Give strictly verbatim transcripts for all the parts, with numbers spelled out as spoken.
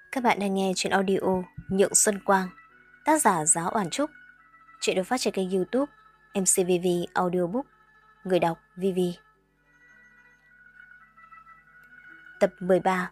Các bạn đang nghe chuyện audio Nhượng Xuân Quang, tác giả Giáo Oản Trúc. Chuyện được phát trên kênh YouTube em xê vê vê Audiobook, người đọc vê vê. Tập mười ba.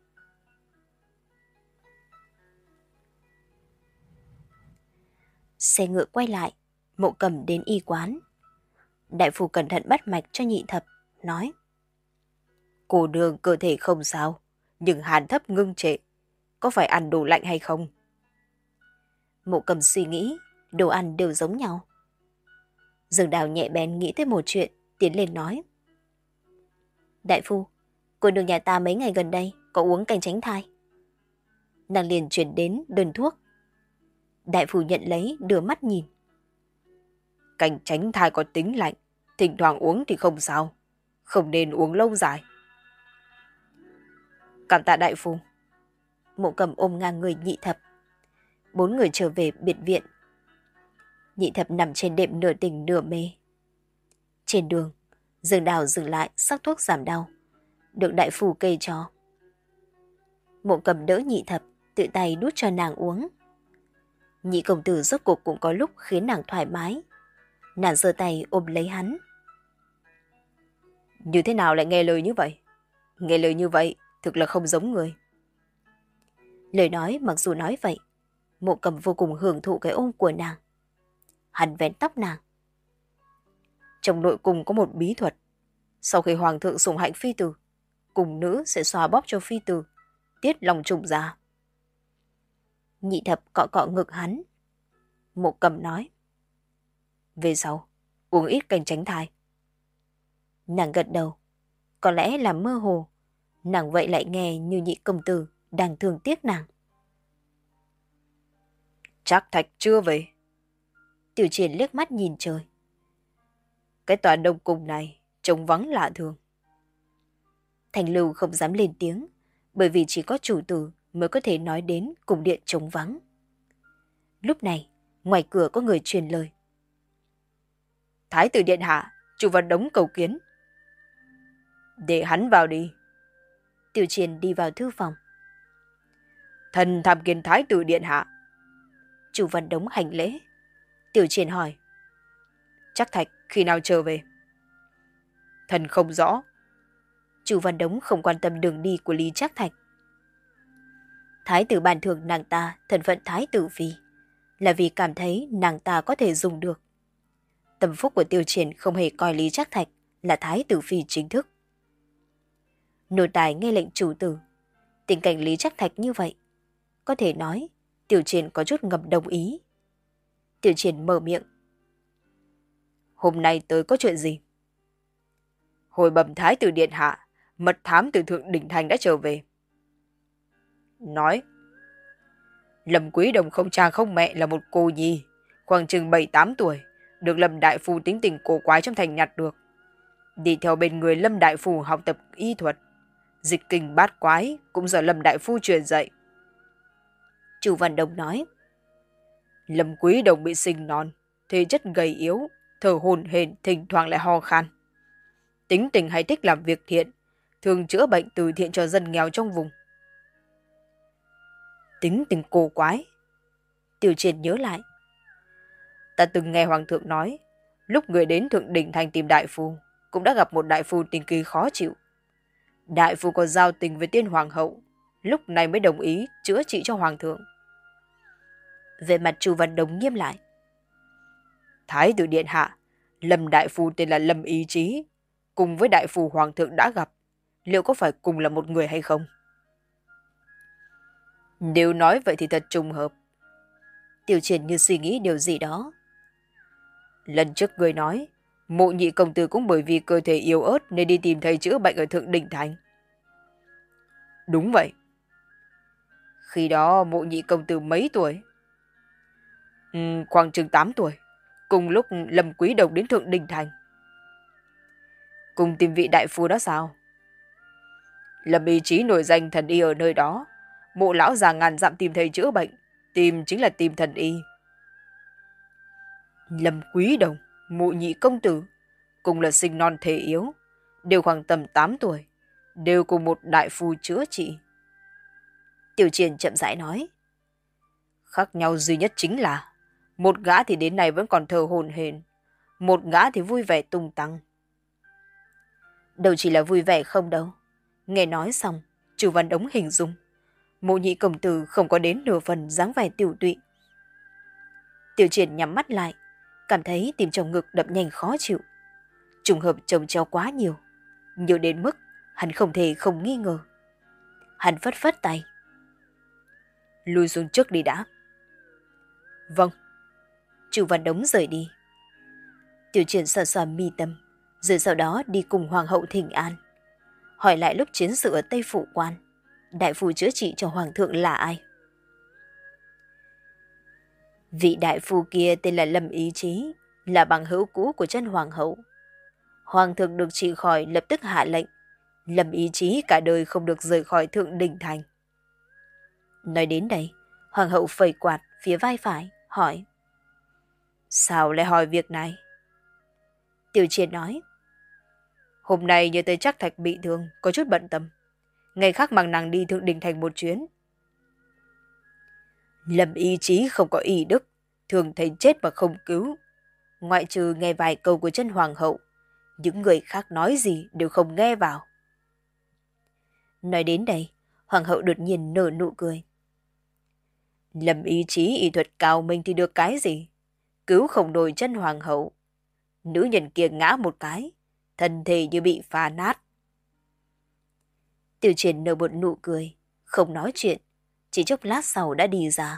Xe ngựa quay lại, Mộ Cầm đến y quán. Đại phu cẩn thận bắt mạch cho Nhị Thập, nói: Cô nương cơ thể không sao, nhưng hàn thấp ngưng trệ, có phải ăn đồ lạnh hay không? Mộ Cầm suy nghĩ, đồ ăn đều giống nhau. Dương Đào nhẹ bén nghĩ tới một chuyện, tiến lên nói: Đại phu, cô nương nhà ta mấy ngày gần đây có uống canh tránh thai. Nàng liền chuyển đến đơn thuốc. Đại phu nhận lấy, đưa mắt nhìn. Canh tránh thai có tính lạnh, thỉnh thoảng uống thì không sao, không nên uống lâu dài. Cảm tạ đại phu. Mộ Cầm ôm ngang người Nhị Thập. Bốn người trở về biệt viện. Nhị Thập nằm trên đệm nửa tỉnh nửa mê. Trên đường, Dương Đào dừng lại sắc thuốc giảm đau, được đại phu kê cho. Mộ Cầm đỡ Nhị Thập, tự tay đút cho nàng uống. Nhị công tử rốt cuộc cũng có lúc khiến nàng thoải mái. Nàng giơ tay ôm lấy hắn. Như thế nào lại nghe lời như vậy? Nghe lời như vậy thực là không giống người. Lời nói mặc dù nói vậy, Mộ Cầm vô cùng hưởng thụ cái ôm của nàng. Hắn vén tóc nàng. Trong nội cung có một bí thuật. Sau khi hoàng thượng sủng hạnh phi tử, cung nữ sẽ xoa bóp cho phi tử, tiết lòng trùng ra. Nhị Thập cọ cọ ngực hắn. Mộ Cầm nói: Về sau, uống ít canh tránh thai. Nàng gật đầu. Có lẽ là mơ hồ, nàng vậy lại nghe như Nhị công tử đang thương tiếc nàng. Trác Thạch chưa về. Tiểu Triển liếc mắt nhìn trời. Cái tòa đông cung này trông vắng lạ thường. Thành Lưu không dám lên tiếng, bởi vì chỉ có chủ tử mới có thể nói đến cung điện trống vắng. Lúc này, ngoài cửa có người truyền lời: Thái tử điện hạ, Chu Văn Đống cầu kiến. Để hắn vào đi. Tiểu Triển đi vào thư phòng. Thần tham kiến thái tử điện hạ. Chu Văn Đống hành lễ. Tiểu Triển hỏi: Trác Thạch khi nào trở về? Thần không rõ. Chu Văn Đống không quan tâm đường đi của Lý Trác Thạch. Thái tử ban thưởng nàng ta thân phận thái tử phi, là vì cảm thấy nàng ta có thể dùng được. Tâm phúc của Tiêu Triển không hề coi Lý Trác Thạch là thái tử phi chính thức. Nô tài nghe lệnh chủ tử, tình cảnh Lý Trác Thạch như vậy, có thể nói Tiểu Triển có chút ngầm đồng ý. Tiểu Triển mở miệng: Hôm nay tới có chuyện gì? Hồi bẩm thái tử điện hạ, mật thám từ Thượng Đỉnh Thành đã trở về. Nói: Lâm Quý Đồng không cha không mẹ là một cô nhi, khoảng chừng bảy tám tuổi, được Lâm Đại Phu tính tình cổ quái trong thành nhặt được. Đi theo bên người Lâm Đại Phu học tập y thuật, dịch kinh bát quái cũng do Lâm Đại Phu truyền dạy. Chu Văn Đồng nói: Lâm Quý Đồng bị sinh non, thể chất gầy yếu, thở hổn hển, thỉnh thoảng lại ho khan. Tính tình hay thích làm việc thiện, thường chữa bệnh từ thiện cho dân nghèo trong vùng. Tính tình cổ quái. Tiểu Triển nhớ lại. Ta từng nghe hoàng thượng nói, lúc người đến Thượng Đỉnh Thành tìm đại phu, cũng đã gặp một đại phu tình kỳ khó chịu. Đại phu có giao tình với tiên hoàng hậu, lúc này mới đồng ý chữa trị cho hoàng thượng. Về mặt Chu Văn Đồng nghiêm lại. Thái tử điện hạ, Lâm đại phu tên là Lâm Ý Chí, cùng với đại phu hoàng thượng đã gặp, liệu có phải cùng là một người hay không? Nếu nói vậy thì thật trùng hợp. Tiểu Triển như suy nghĩ điều gì đó. Lần trước người nói, Mộ Nhị công tử cũng bởi vì cơ thể yếu ớt nên đi tìm thầy chữa bệnh ở Thượng Đỉnh Thành. Đúng vậy. Khi đó Mộ Nhị công tử mấy tuổi? Ừ, khoảng chừng tám tuổi. Cùng lúc Lâm Quý Đồng đến Thượng Đỉnh Thành. Cùng tìm vị đại phu đó sao? Lâm Ý Chí nổi danh thần y ở nơi đó. Mộ lão già ngàn dặm tìm thầy chữa bệnh, tìm chính là tìm thần y. Lâm Quý Đồng, Mộ Nhị công tử, cùng là sinh non thể yếu, đều khoảng tầm tám tuổi, đều cùng một đại phu chữa trị. Tiểu Triển chậm rãi nói. Khác nhau duy nhất chính là một gã thì đến nay vẫn còn thờ hổn hển, một gã thì vui vẻ tung tăng. Đâu chỉ là vui vẻ không đâu. Nghe nói xong, Chu Văn Đống hình dung Mộ Nhị công tử không có đến nửa phần dáng vẻ tiểu tụy. Tiểu Triển nhắm mắt lại, cảm thấy tim trong ngực đập nhanh khó chịu. Trùng hợp chồng chéo quá nhiều, nhiều đến mức hắn không thể không nghi ngờ. Hắn phất phất tay. Lui xuống trước đi đã. Vâng. Chu Văn Đống rời đi. Tiểu Triển sờ sờ mi tâm, rồi sau đó đi cùng Hoàng hậu thỉnh an. Hỏi lại lúc chiến sự ở Tây Phủ Quan, đại phu chữa trị cho Hoàng thượng là ai? Vị đại phu kia tên là Lâm Ý Chí, là bằng hữu cũ của chân Hoàng hậu. Hoàng thượng được trị khỏi lập tức hạ lệnh, Lâm Ý Chí cả đời không được rời khỏi Thượng Đình Thành. Nói đến đây, Hoàng hậu phẩy quạt phía vai phải, hỏi. Sao lại hỏi việc này? Tiểu Triển nói. Hôm nay nhớ tới Trác Thạch bị thương, có chút bận tâm. Ngày khác mang nàng đi Thượng Đình Thành một chuyến. Lâm Ý Chí không có ý đức, thường thấy chết mà không cứu. Ngoại trừ nghe vài câu của chân Hoàng hậu, những người khác nói gì đều không nghe vào. Nói đến đây, Hoàng hậu đột nhiên nở nụ cười. Lâm Ý Chí y thuật cao minh thì được cái gì? Cứu không nổi chân Hoàng hậu. Nữ nhân kia ngã một cái, thân thể như bị phá nát. Tiểu Triển nở một nụ cười, không nói chuyện, chỉ chốc lát sau đã đi ra.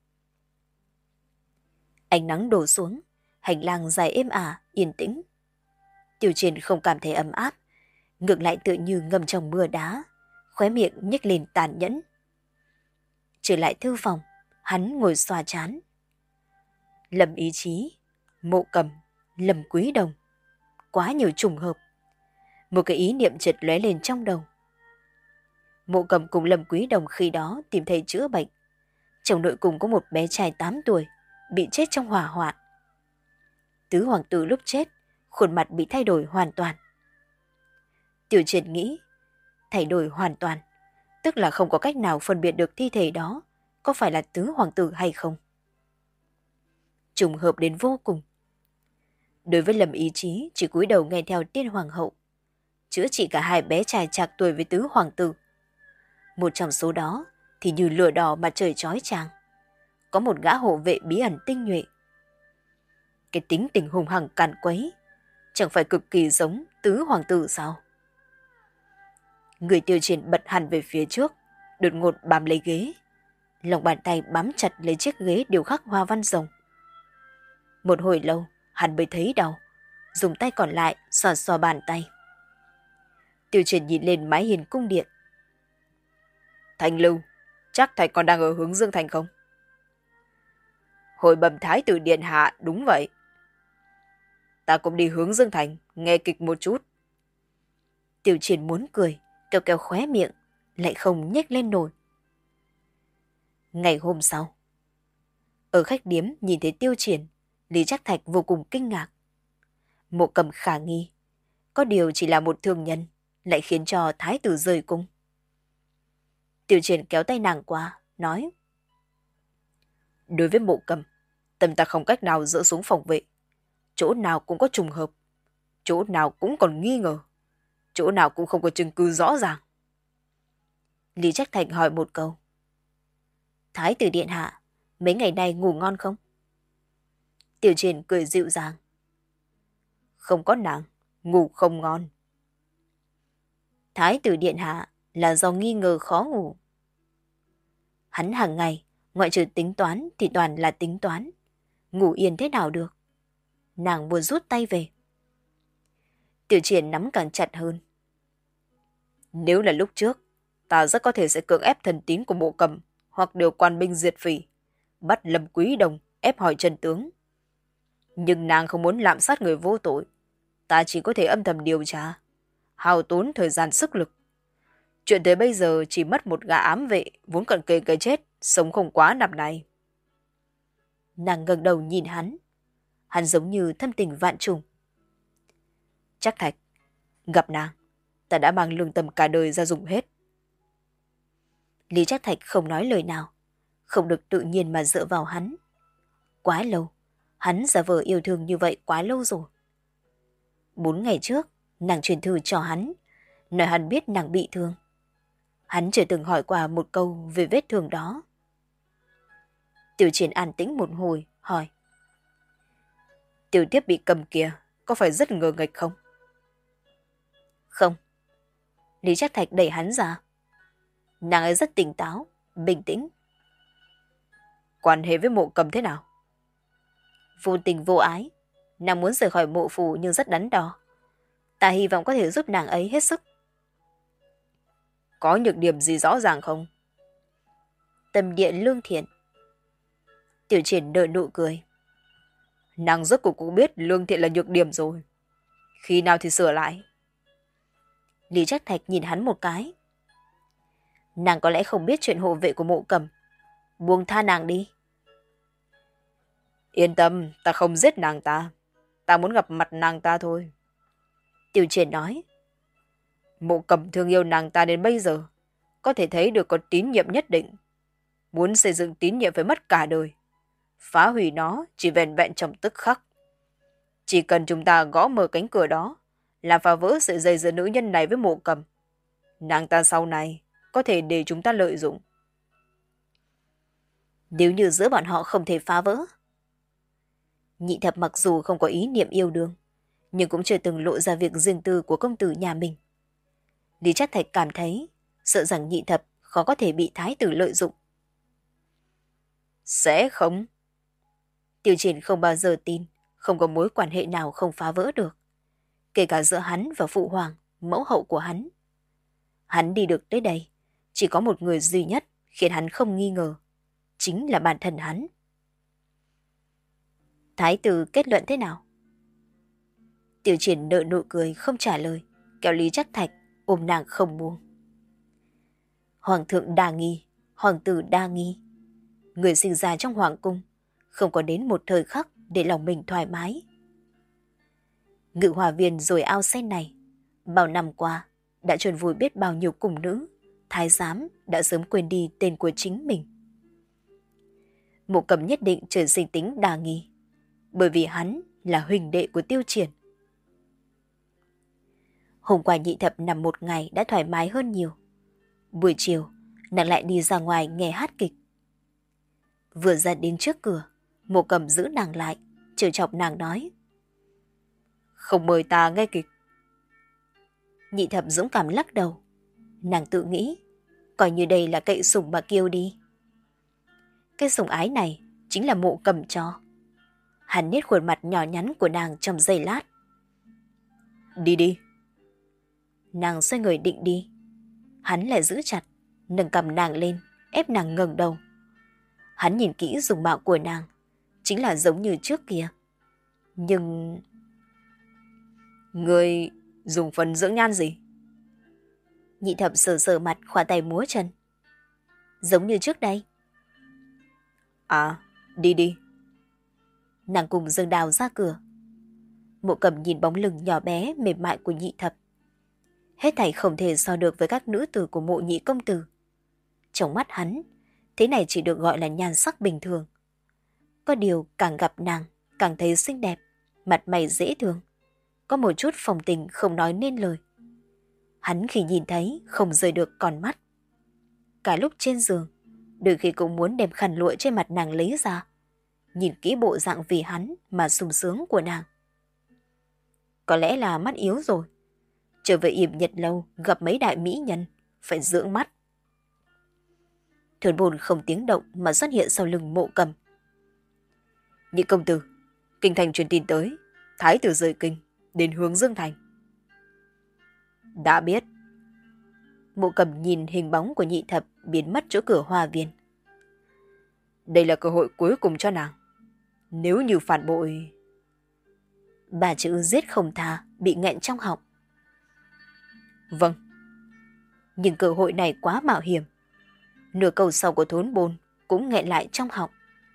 Ánh nắng đổ xuống, hành lang dài êm ả, yên tĩnh. Tiểu Triển không cảm thấy ấm áp, ngược lại tựa như ngâm trong mưa đá, khóe miệng nhếch lên tàn nhẫn. Trở lại thư phòng, hắn ngồi xoa trán. Lâm Ý Chí, Mộ Cầm, Lâm Quý Đồng, quá nhiều trùng hợp. Một cái ý niệm chợt lóe lên trong đầu. Mộ Cầm cùng Lâm Quý Đồng khi đó tìm thấy chữa bệnh. Trong nội cùng có một bé trai tám tuổi, bị chết trong hỏa hoạn. Tứ hoàng tử lúc chết, khuôn mặt bị thay đổi hoàn toàn. Tiểu Triển nghĩ, thay đổi hoàn toàn, tức là không có cách nào phân biệt được thi thể đó có phải là tứ hoàng tử hay không. Trùng hợp đến vô cùng. Đối với Lâm Ý Chí chỉ cúi đầu nghe theo tiên hoàng hậu, chữa trị cả hai bé trai trạc tuổi với tứ hoàng tử. Một trong số đó thì như lửa đỏ mà trời chói chang, có một gã hộ vệ bí ẩn tinh nhuệ. Cái tính tình hùng hằng càn quấy, chẳng phải cực kỳ giống tứ hoàng tử sao? Người Tiêu Triển bật hẳn về phía trước, đột ngột bám lấy ghế, lòng bàn tay bám chặt lấy chiếc ghế điêu khắc hoa văn rồng. Một hồi lâu, hắn mới thấy đau, dùng tay còn lại xoa xoa bàn tay. Tiêu Triển nhìn lên mái hiên cung điện. Thanh Lưu, chắc Thạch còn đang ở hướng Dương Thành không? Hồi bẩm thái tử điện hạ, đúng vậy. Ta cũng đi hướng Dương Thành, nghe kịch một chút. Tiểu Triển muốn cười, kéo kéo khóe miệng, lại không nhếch lên nổi. Ngày hôm sau, ở khách điếm nhìn thấy Tiêu Triển, Lý Trác Thạch vô cùng kinh ngạc. Mộ Cầm khả nghi, có điều chỉ là một thương nhân, lại khiến cho thái tử rời cung. Tiểu Triển kéo tay nàng qua, nói. Đối với Mộ Cầm, tâm ta không cách nào dỡ xuống phòng vệ. Chỗ nào cũng có trùng hợp, chỗ nào cũng còn nghi ngờ, chỗ nào cũng không có chứng cứ rõ ràng. Lý Trác Thạch hỏi một câu. Thái tử điện hạ, mấy ngày nay ngủ ngon không? Tiểu Triển cười dịu dàng. Không có nàng, ngủ không ngon. Thái tử điện hạ là do nghi ngờ khó ngủ. Hắn hàng ngày, ngoại trừ tính toán thì toàn là tính toán. Ngủ yên thế nào được? Nàng muốn rút tay về. Tiểu Triển nắm càng chặt hơn. Nếu là lúc trước, ta rất có thể sẽ cưỡng ép thần tín của Mộ Cầm hoặc điều quan binh diệt phỉ, bắt Lâm Quý Đồng ép hỏi chân tướng. Nhưng nàng không muốn lạm sát người vô tội. Ta chỉ có thể âm thầm điều tra, hao tốn thời gian sức lực. Chuyện tới bây giờ chỉ mất một gã ám vệ vốn cận kề cái chết, sống không quá nạp này. Nàng ngẩng đầu nhìn hắn. Hắn giống như thâm tình vạn trùng. Trác Thạch, gặp nàng, ta đã mang lương tâm cả đời ra dùng hết. Lý Trác Thạch không nói lời nào, không được tự nhiên mà dựa vào hắn. Quá lâu, hắn giả vờ yêu thương như vậy quá lâu rồi. Bốn ngày trước, nàng truyền thư cho hắn, nói hắn biết nàng bị thương. Hắn chưa từng hỏi qua một câu về vết thương đó. Tiểu Triển an tĩnh một hồi, hỏi. Tiểu Tiếp bị cầm kìa, có phải rất ngờ nghệch không? Không. Lý Trác Thạch đẩy hắn ra. Nàng ấy rất tỉnh táo, bình tĩnh. Quan hệ với Mộ Cầm thế nào? Vô tình vô ái. Nàng muốn rời khỏi Mộ Phủ nhưng rất đắn đo. Ta hy vọng có thể giúp nàng ấy hết sức. Có nhược điểm gì rõ ràng không? Tâm địa lương thiện. Tiểu Triển nở nụ cười. Nàng rốt cuộc cũng biết lương thiện là nhược điểm rồi. Khi nào thì sửa lại? Lý Trác Thạch nhìn hắn một cái. Nàng có lẽ không biết chuyện hộ vệ của Mộ Cầm. Buông tha nàng đi. Yên tâm, ta không giết nàng ta. Ta muốn gặp mặt nàng ta thôi. Tiểu Triển nói. Mộ Cầm thương yêu nàng ta đến bây giờ. Có thể thấy được có tín nhiệm nhất định. Muốn xây dựng tín nhiệm phải mất cả đời. Phá hủy nó chỉ vẹn vẹn trong tức khắc. Chỉ cần chúng ta gõ mở cánh cửa đó, làm phá vỡ sợi dây giữa nữ nhân này với Mộ Cầm, nàng ta sau này có thể để chúng ta lợi dụng. Nếu như giữa bọn họ không thể phá vỡ. Nhị Thập mặc dù không có ý niệm yêu đương, nhưng cũng chưa từng lộ ra việc riêng tư của công tử nhà mình. Lý Trác Thạch cảm thấy sợ rằng Nhị Thập khó có thể bị thái tử lợi dụng. Sẽ không. Tiểu Triển không bao giờ tin không có mối quan hệ nào không phá vỡ được, kể cả giữa hắn và phụ hoàng, mẫu hậu của hắn. Hắn đi được tới đây, chỉ có một người duy nhất khiến hắn không nghi ngờ, chính là bản thân hắn. Thái tử kết luận thế nào? Tiểu Triển nở nụ cười không trả lời, kéo Lý Trác Thạch ôm nàng không buông. Hoàng thượng đa nghi, hoàng tử đa nghi. Người sinh ra trong hoàng cung, không có đến một thời khắc để lòng mình thoải mái. Ngự hòa viên rồi ao sen này, bao năm qua đã chôn vùi biết bao nhiêu cung nữ, thái giám đã sớm quên đi tên của chính mình. Mộ Cầm nhất định trời sinh tính đa nghi, bởi vì hắn là huynh đệ của Tiêu Triển. Hôm qua Nhị Thập nằm một ngày đã thoải mái hơn nhiều. Buổi chiều, nàng lại đi ra ngoài nghe hát kịch. Vừa ra đến trước cửa, Mộ Cầm giữ nàng lại, trêu chọc nàng nói. Không mời ta nghe kịch. Nhị Thập dũng cảm lắc đầu. Nàng tự nghĩ, coi như đây là cậy sủng mà kêu đi. Cái sủng ái này chính là Mộ Cầm cho. Hắn nết khuôn mặt nhỏ nhắn của nàng trong giây lát. Đi đi. Nàng xoay người định đi. Hắn lại giữ chặt, nâng cầm nàng lên, ép nàng ngẩng đầu. Hắn nhìn kỹ dung mạo của nàng, chính là giống như trước kia. Nhưng... Người dùng phần dưỡng nhan gì? Nhị Thập sờ sờ mặt, khoa tay múa chân. Giống như trước đây. À, đi đi. Nàng cùng Dương Đào ra cửa. Mộ Cầm nhìn bóng lưng nhỏ bé mềm mại của Nhị Thập. Hết thảy không thể so được với các nữ tử của Mộ Nhị công tử. Trong mắt hắn, thế này chỉ được gọi là nhan sắc bình thường. Có điều càng gặp nàng, càng thấy xinh đẹp, mặt mày dễ thương. Có một chút phong tình không nói nên lời. Hắn khi nhìn thấy không rời được con mắt. Cả lúc trên giường, đôi khi cũng muốn đem khăn lụa trên mặt nàng lấy ra, nhìn kỹ bộ dạng vì hắn mà sung sướng của nàng. Có lẽ là mắt yếu rồi. Trở về yểm nhật lâu gặp mấy đại mỹ nhân, phải dưỡng mắt. Thuyền bồn không tiếng động mà xuất hiện sau lưng Mộ Cầm. Nhị công tử, kinh thành truyền tin tới, thái tử rời kinh, đến hướng Dương Thành. Đã biết. Mộ Cầm nhìn hình bóng của Nhị Thập biến mất chỗ cửa hoa viên. Đây là cơ hội cuối cùng cho nàng. Nếu như phản bội... Bà chữ giết không tha bị nghẹn trong họng. Vâng. Nhưng cơ hội này quá mạo hiểm. Nửa câu sau của thốn bồn cũng nghẹn lại trong họng.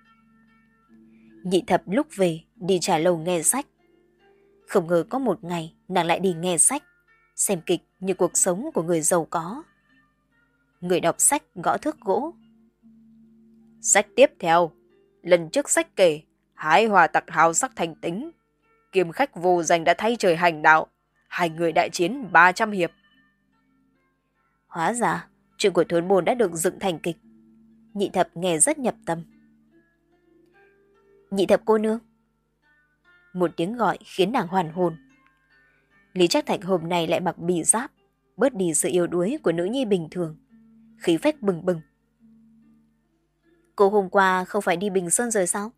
Nhị Thập lúc về đi trà lâu nghe sách. Không ngờ có một ngày nàng lại đi nghe sách, xem kịch như cuộc sống của người giàu có. Người đọc sách gõ thước gỗ. Sách tiếp theo. Lần trước sách kể, hái hòa tặc hào sắc thành tính. Kiếm khách vô danh đã thay trời hành đạo. Hai người đại chiến ba trăm hiệp. Hóa ra, chuyện của thốn bồn đã được dựng thành kịch. Nhị thập nghe rất nhập tâm. Nhị thập cô nương. Một tiếng gọi khiến nàng hoàn hồn. Lý Trác Thạch hôm nay lại mặc bì giáp, bớt đi sự yếu đuối của nữ nhi bình thường. Khí phách bừng bừng. Cô hôm qua không phải đi Bình Sơn rồi sao?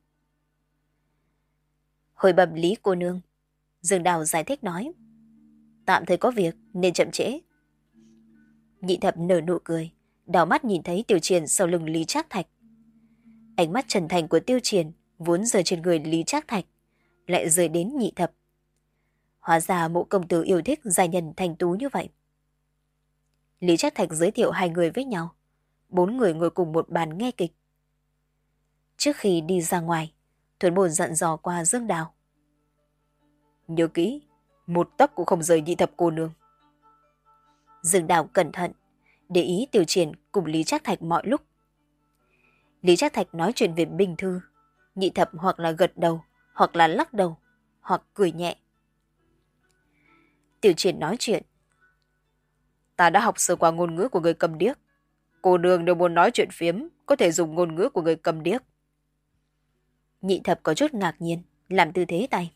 Hồi bẩm Lý cô nương, Dương Đào giải thích nói. Tạm thời có việc nên chậm trễ. Nhị thập nở nụ cười, đảo mắt nhìn thấy Tiêu Triển sau lưng Lý Trác Thạch. Ánh mắt trần thành của Tiêu Triển vốn rơi trên người Lý Trác Thạch, lại rơi đến nhị thập. Hóa ra mộ công tử yêu thích giai nhân thành tú như vậy. Lý Trác Thạch giới thiệu hai người với nhau. Bốn người ngồi cùng một bàn nghe kịch. Trước khi đi ra ngoài, Thuần Bồn dặn dò qua Dương Đào. Nhớ kỹ, một tấc cũng không rời nhị thập cô nương. Dương Đào cẩn thận, để ý Tiêu Triển cùng Lý Trác Thạch mọi lúc. Lý Trác Thạch nói chuyện về binh thư, nhị thập hoặc là gật đầu, hoặc là lắc đầu, hoặc cười nhẹ. Tiêu Triển nói chuyện. Ta đã học sơ qua ngôn ngữ của người cầm điếc. Cô nương nếu muốn nói chuyện phiếm, có thể dùng ngôn ngữ của người cầm điếc. Nhị thập có chút ngạc nhiên, làm tư thế tay.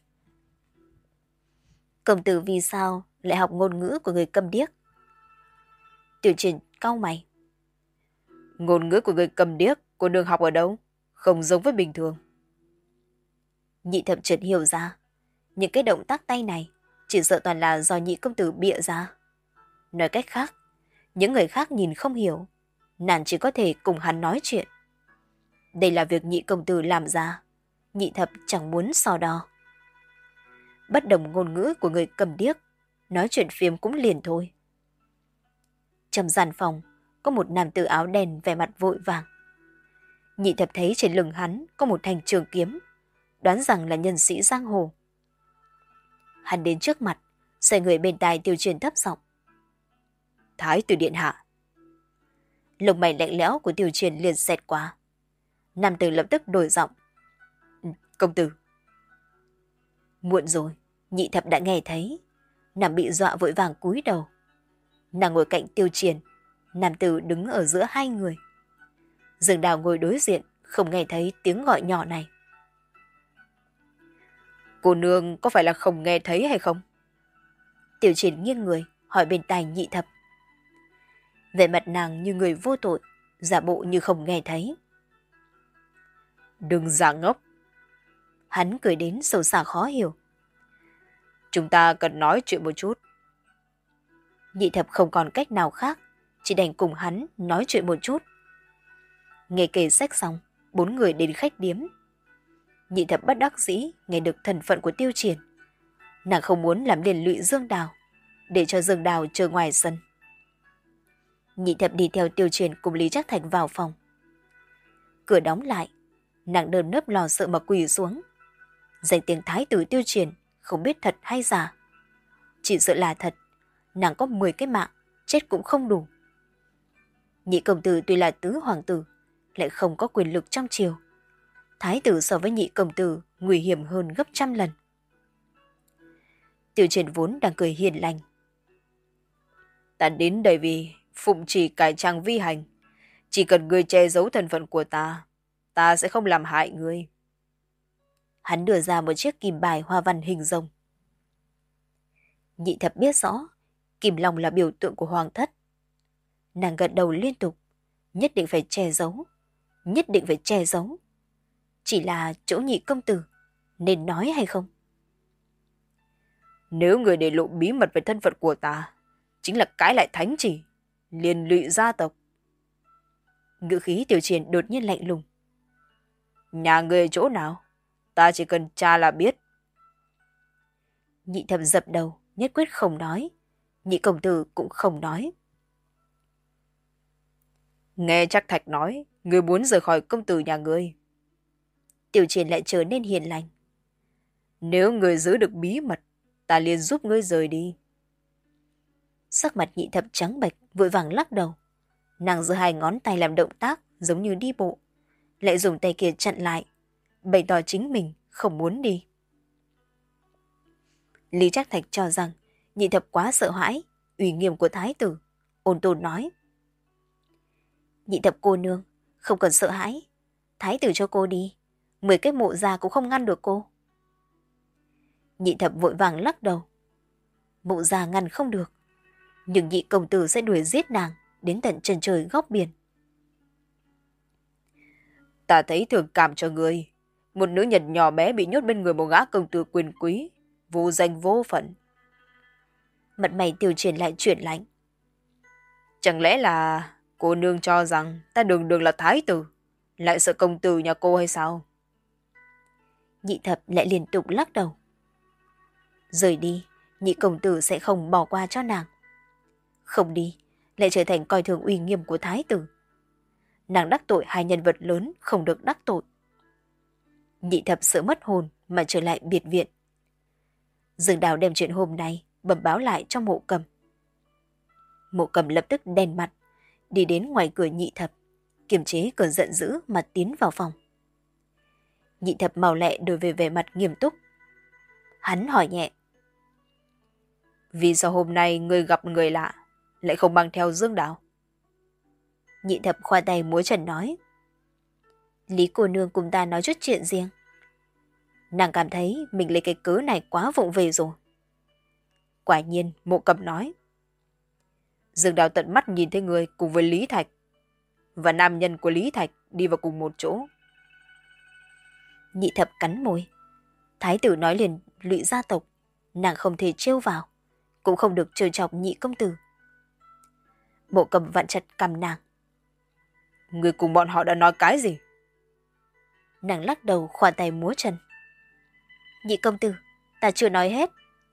Công tử vì sao lại học ngôn ngữ của người cầm điếc? Tiểu Triển cau mày. Ngôn ngữ của người cầm điếc, cô nương học ở đâu? Không giống với bình thường. Nhị thập chợt hiểu ra, những cái động tác tay này chỉ sợ toàn là do nhị công tử bịa ra. Nói cách khác, những người khác nhìn không hiểu, nàng chỉ có thể cùng hắn nói chuyện. Đây là việc nhị công tử làm ra, nhị thập chẳng muốn so đo. Bất đồng ngôn ngữ của người cầm điếc, nói chuyện phiếm cũng liền thôi. Trong gian phòng, có một nam tử áo đen vẻ mặt vội vàng. Nhị thập thấy trên lưng hắn có một thanh trường kiếm, đoán rằng là nhân sĩ giang hồ. Hắn đến trước mặt, xoay người bên tai Tiêu Triển thấp giọng. Thái tử điện hạ. Lông mày lạnh lẽo của Tiêu Triển liền xẹt qua. Nam tử lập tức đổi giọng. Công tử. Muộn rồi, nhị thập đã nghe thấy. Nàng bị dọa vội vàng cúi đầu. Nàng ngồi cạnh Tiêu Triển, nam tử đứng ở giữa hai người. Dương Đào ngồi đối diện, không nghe thấy tiếng gọi nhỏ này. Cô nương có phải là không nghe thấy hay không? Tiêu Triển nghiêng người, hỏi bên tai nhị thập. Vẻ mặt nàng như người vô tội, giả bộ như không nghe thấy. Đừng giả ngốc. Hắn cười đến sâu xa khó hiểu. Chúng ta cần nói chuyện một chút. Nhị thập không còn cách nào khác, chỉ đành cùng hắn nói chuyện một chút. Nghe kể sách xong, bốn người đến khách điếm. Nhị thập bất đắc dĩ nghe được thân phận của Tiêu Triển. Nàng không muốn làm liên lụy Dương Đào, để cho Dương Đào chờ ngoài sân. Nhị thập đi theo Tiêu Triển cùng Lý Trác Thạch vào phòng. Cửa đóng lại, nàng nơm nớp lo sợ mà quỳ xuống. Danh tiếng thái tử Tiêu Triển không biết thật hay giả. Chỉ sợ là thật, nàng có mười cái mạng, chết cũng không đủ. Nhị công tử tuy là tứ hoàng tử, lại không có quyền lực trong triều. Thái tử so với nhị công tử nguy hiểm hơn gấp trăm lần. Tiêu Triển vốn đang cười hiền lành. Ta đến đây vì phụng chỉ cải trang vi hành. Chỉ cần ngươi che giấu thân phận của ta, ta sẽ không làm hại ngươi. Hắn đưa ra một chiếc kim bài hoa văn hình rồng. Nhị thập biết rõ, kim long là biểu tượng của hoàng thất. Nàng gật đầu liên tục, nhất định phải che giấu, nhất định phải che giấu. Chỉ là chỗ nhị công tử, nên nói hay không? Nếu người để lộ bí mật về thân phận của ta, chính là cãi lại thánh chỉ, liên lụy gia tộc. Ngữ khí Tiêu Triển đột nhiên lạnh lùng. Nhà ngươi ở chỗ nào? Ta chỉ cần tra là biết. Nhị thập dập đầu, nhất quyết không nói. Nhị công tử cũng không nói. Nghe Trác Thạch nói, ngươi muốn rời khỏi công tử nhà ngươi. Tiêu Triển lại trở nên hiền lành. Nếu ngươi giữ được bí mật, ta liền giúp ngươi rời đi. Sắc mặt nhị thập trắng bệch, vội vàng lắc đầu. Nàng giơ hai ngón tay làm động tác giống như đi bộ, lại dùng tay kia chặn lại, bày tỏ chính mình không muốn đi. Lý Trác Thạch cho rằng Nhị Thập quá sợ hãi uy nghiêm của thái tử, ôn tồn nói: Nhị Thập cô nương, không cần sợ hãi, thái tử cho cô đi, mười cái mộ già cũng không ngăn được cô. Nhị Thập vội vàng lắc đầu: Mộ già ngăn không được, nhưng nhị công tử sẽ đuổi giết nàng đến tận chân trời góc biển. Ta thấy thường cảm cho người, một nữ nhân nhỏ bé bị nhốt bên người một gã công tử quyền quý, vô danh vô phận. Mặt mày Tiêu Triển lại chuyển lạnh: Chẳng lẽ là cô nương cho rằng ta đường đường là thái tử, lại sợ công tử nhà cô hay sao? Nhị Thập lại liên tục lắc đầu: Rời đi, nhị công tử sẽ không bỏ qua cho nàng. Không đi, lại trở thành coi thường uy nghiêm của thái tử. Nàng đắc tội hai nhân vật lớn không được đắc tội. Nhị Thập sợ mất hồn mà trở lại biệt viện. Dương Đào đem chuyện hôm nay bẩm báo lại cho Mộ Cầm. Mộ Cầm lập tức đen mặt, đi đến ngoài cửa Nhị Thập, kiềm chế cơn giận dữ mà tiến vào phòng. Nhị Thập mau lẹ đổi về vẻ mặt nghiêm túc. Hắn hỏi nhẹ: Vì sao hôm nay ngươi gặp người lạ, lại không mang theo Dương Đào? Nhị Thập khoa tay múa chân nói: Lý cô nương cùng ta nói chút chuyện riêng. Nàng cảm thấy mình lấy cái cớ này quá vụng về rồi. Quả nhiên, Mộ Cầm nói: Dương Đào tận mắt nhìn thấy người cùng với Lý Thạch, và nam nhân của Lý Thạch đi vào cùng một chỗ. Nhị Thập cắn môi. Thái tử nói liền lụy gia tộc, nàng không thể trêu vào, cũng không được trêu chọc nhị công tử. Mộ Cầm vặn chặt cằm nàng: Người cùng bọn họ đã nói cái gì? Nàng lắc đầu khoa tay múa chân: Nhị công tử, ta chưa nói hết.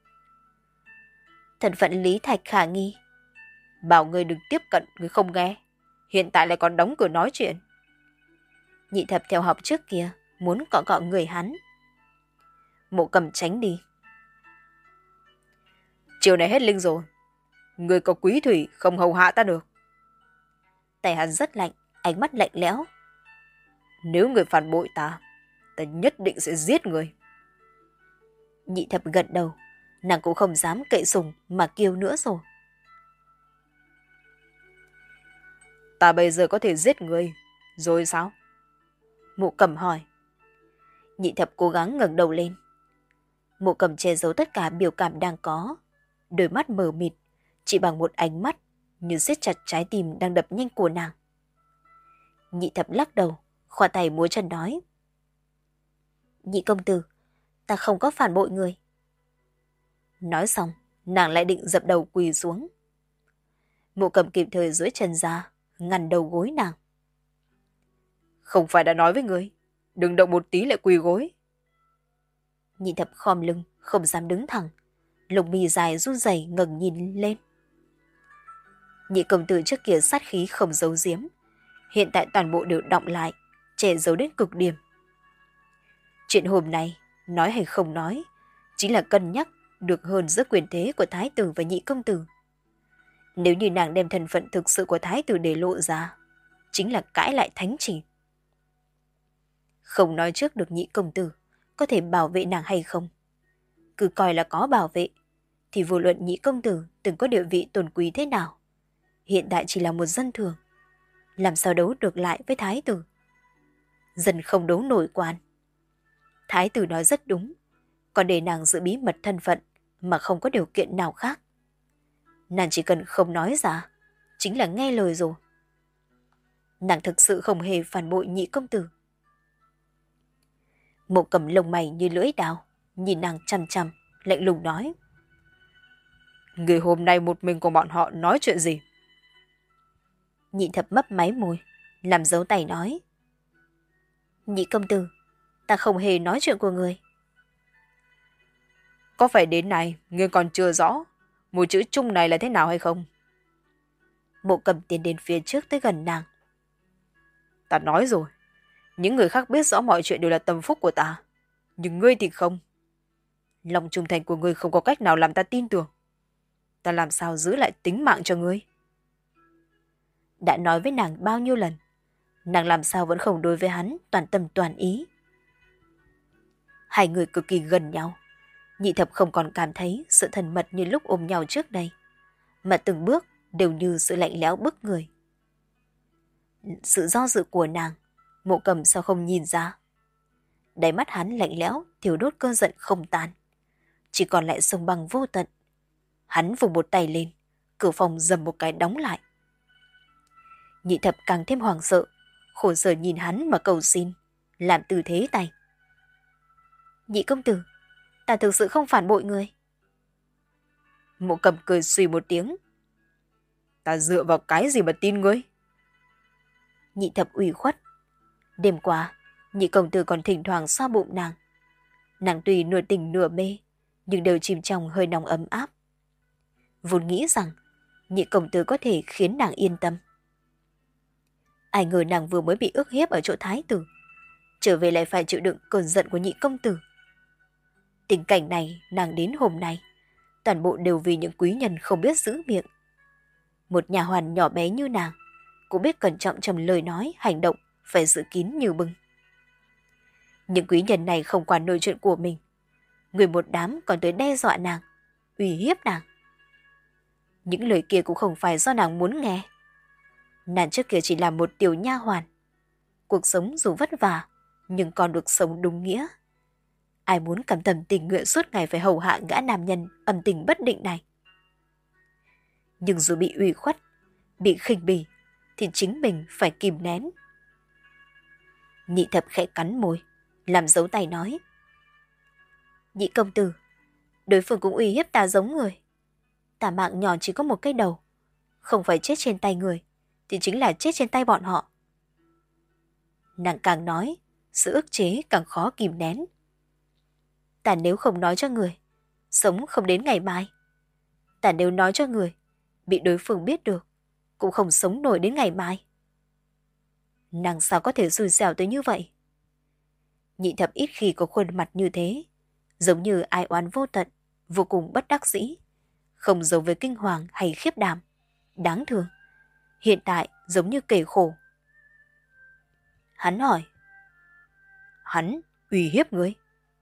Thân phận Lý Thạch khả nghi. Bảo người đừng tiếp cận, người không nghe. Hiện tại lại còn đóng cửa nói chuyện. Nhị Thập theo học trước kia, muốn cọ cọ người hắn. Mộ Cầm tránh đi: Chiều này hết linh rồi, người có quý thủy không hầu hạ ta được. Tay hắn rất lạnh, ánh mắt lạnh lẽo: Nếu người phản bội ta, ta nhất định sẽ giết người. Nhị Thập gật đầu, nàng cũng không dám cậy sùng mà kêu nữa rồi. Ta bây giờ có thể giết người, rồi sao? Mộ Cầm hỏi. Nhị Thập cố gắng ngẩng đầu lên. Mộ Cầm che giấu tất cả biểu cảm đang có, đôi mắt mờ mịt, chỉ bằng một ánh mắt như siết chặt trái tim đang đập nhanh của nàng. Nhị Thập lắc đầu, khoa tay múa chân nói: Nhị công tử, ta không có phản bội người. Nói xong, nàng lại định dập đầu quỳ xuống. Mộ Cầm kịp thời duỗi chân ra, ngăn đầu gối nàng. Không phải đã nói với người, đừng động một tí lại quỳ gối. Nhị Thập khom lưng, không dám đứng thẳng, lông mi dài run rẩy ngẩng nhìn lên. Nhị công tử trước kia sát khí không giấu giếm, hiện tại toàn bộ đều đọng lại, che giấu đến cực điểm. Chuyện hôm nay, nói hay không nói, chính là cân nhắc được hơn giữa quyền thế của thái tử và nhị công tử. Nếu như nàng đem thân phận thực sự của thái tử để lộ ra, chính là cãi lại thánh chỉ. Không nói trước được nhị công tử có thể bảo vệ nàng hay không. Cứ coi là có bảo vệ, thì vô luận nhị công tử từng có địa vị tôn quý thế nào, hiện tại chỉ là một dân thường, làm sao đấu được lại với thái tử. Dân không đấu nổi quan. Thái tử nói rất đúng, còn để nàng giữ bí mật thân phận mà không có điều kiện nào khác. Nàng chỉ cần không nói ra, chính là nghe lời rồi. Nàng thực sự không hề phản bội nhị công tử. Mộ Cầm lông mày như lưỡi đao, nhìn nàng chằm chằm, lạnh lùng nói: Người hôm nay một mình của bọn họ nói chuyện gì? Nhị Thập mấp máy môi, làm dấu tay nói: Nhị công tử, ta không hề nói chuyện của người. Có phải đến này, ngươi còn chưa rõ một chữ chung này là thế nào hay không? Mộ Cầm tiến đến phía trước tới gần nàng. Ta nói rồi, những người khác biết rõ mọi chuyện đều là tâm phúc của ta, nhưng ngươi thì không. Lòng trung thành của ngươi không có cách nào làm ta tin tưởng. Ta làm sao giữ lại tính mạng cho ngươi? Đã nói với nàng bao nhiêu lần, nàng làm sao vẫn không đối với hắn toàn tâm toàn ý. Hai người cực kỳ gần nhau, Nhị Thập không còn cảm thấy sự thân mật như lúc ôm nhau trước đây, mà từng bước đều như sự lạnh lẽo bức người. Sự do dự của nàng, Mộ Cầm sao không nhìn ra? Đáy mắt hắn lạnh lẽo, thiêu đốt cơn giận không tan, chỉ còn lại sông băng vô tận. Hắn vùng một tay lên, cửa phòng dầm một cái đóng lại. Nhị Thập càng thêm hoảng sợ, khổ sở nhìn hắn mà cầu xin, làm tư thế tay. Nhị công tử, ta thực sự không phản bội người. Mộ Cầm cười suy một tiếng. Ta dựa vào cái gì mà tin ngươi? Nhị Thập ủy khuất. Đêm qua, nhị công tử còn thỉnh thoảng xoa bụng nàng. Nàng tuy nửa tỉnh nửa mê, nhưng đều chìm trong hơi nóng ấm áp. Vốn nghĩ rằng nhị công tử có thể khiến nàng yên tâm. Ai ngờ nàng vừa mới bị ức hiếp ở chỗ thái tử, trở về lại phải chịu đựng cơn giận của nhị công tử. Tình cảnh này nàng đến hôm nay, toàn bộ đều vì những quý nhân không biết giữ miệng. Một nhà hoàn nhỏ bé như nàng, cũng biết cẩn trọng trong lời nói, hành động, phải giữ kín như bưng. Những quý nhân này không quản nổi chuyện của mình, người một đám còn tới đe dọa nàng, uy hiếp nàng. Những lời kia cũng không phải do nàng muốn nghe. Nàng trước kia chỉ là một tiểu nha hoàn. Cuộc sống dù vất vả, nhưng còn được sống đúng nghĩa. Ai muốn cam tâm tình nguyện suốt ngày phải hầu hạ gã nam nhân âm tình bất định này. Nhưng dù bị ủy khuất, bị khinh bỉ, thì chính mình phải kìm nén. Nhị Thập khẽ cắn môi, làm dấu tay nói. Nhị công tử, đối phương cũng uy hiếp ta giống người. Ta mạng nhỏ chỉ có một cái đầu, không phải chết trên tay người, thì chính là chết trên tay bọn họ. Nàng càng nói, sự ức chế càng khó kìm nén. Ta nếu không nói cho người, sống không đến ngày mai. Ta nếu nói cho người, bị đối phương biết được, cũng không sống nổi đến ngày mai. Nàng sao có thể xui xẻo tới như vậy? Nhị Thập ít khi có khuôn mặt như thế, giống như ai oán vô tận, vô cùng bất đắc dĩ, không giấu với kinh hoàng hay khiếp đảm, đáng thương. Hiện tại giống như kẻ khổ. Hắn hỏi. Hắn uy hiếp ngươi?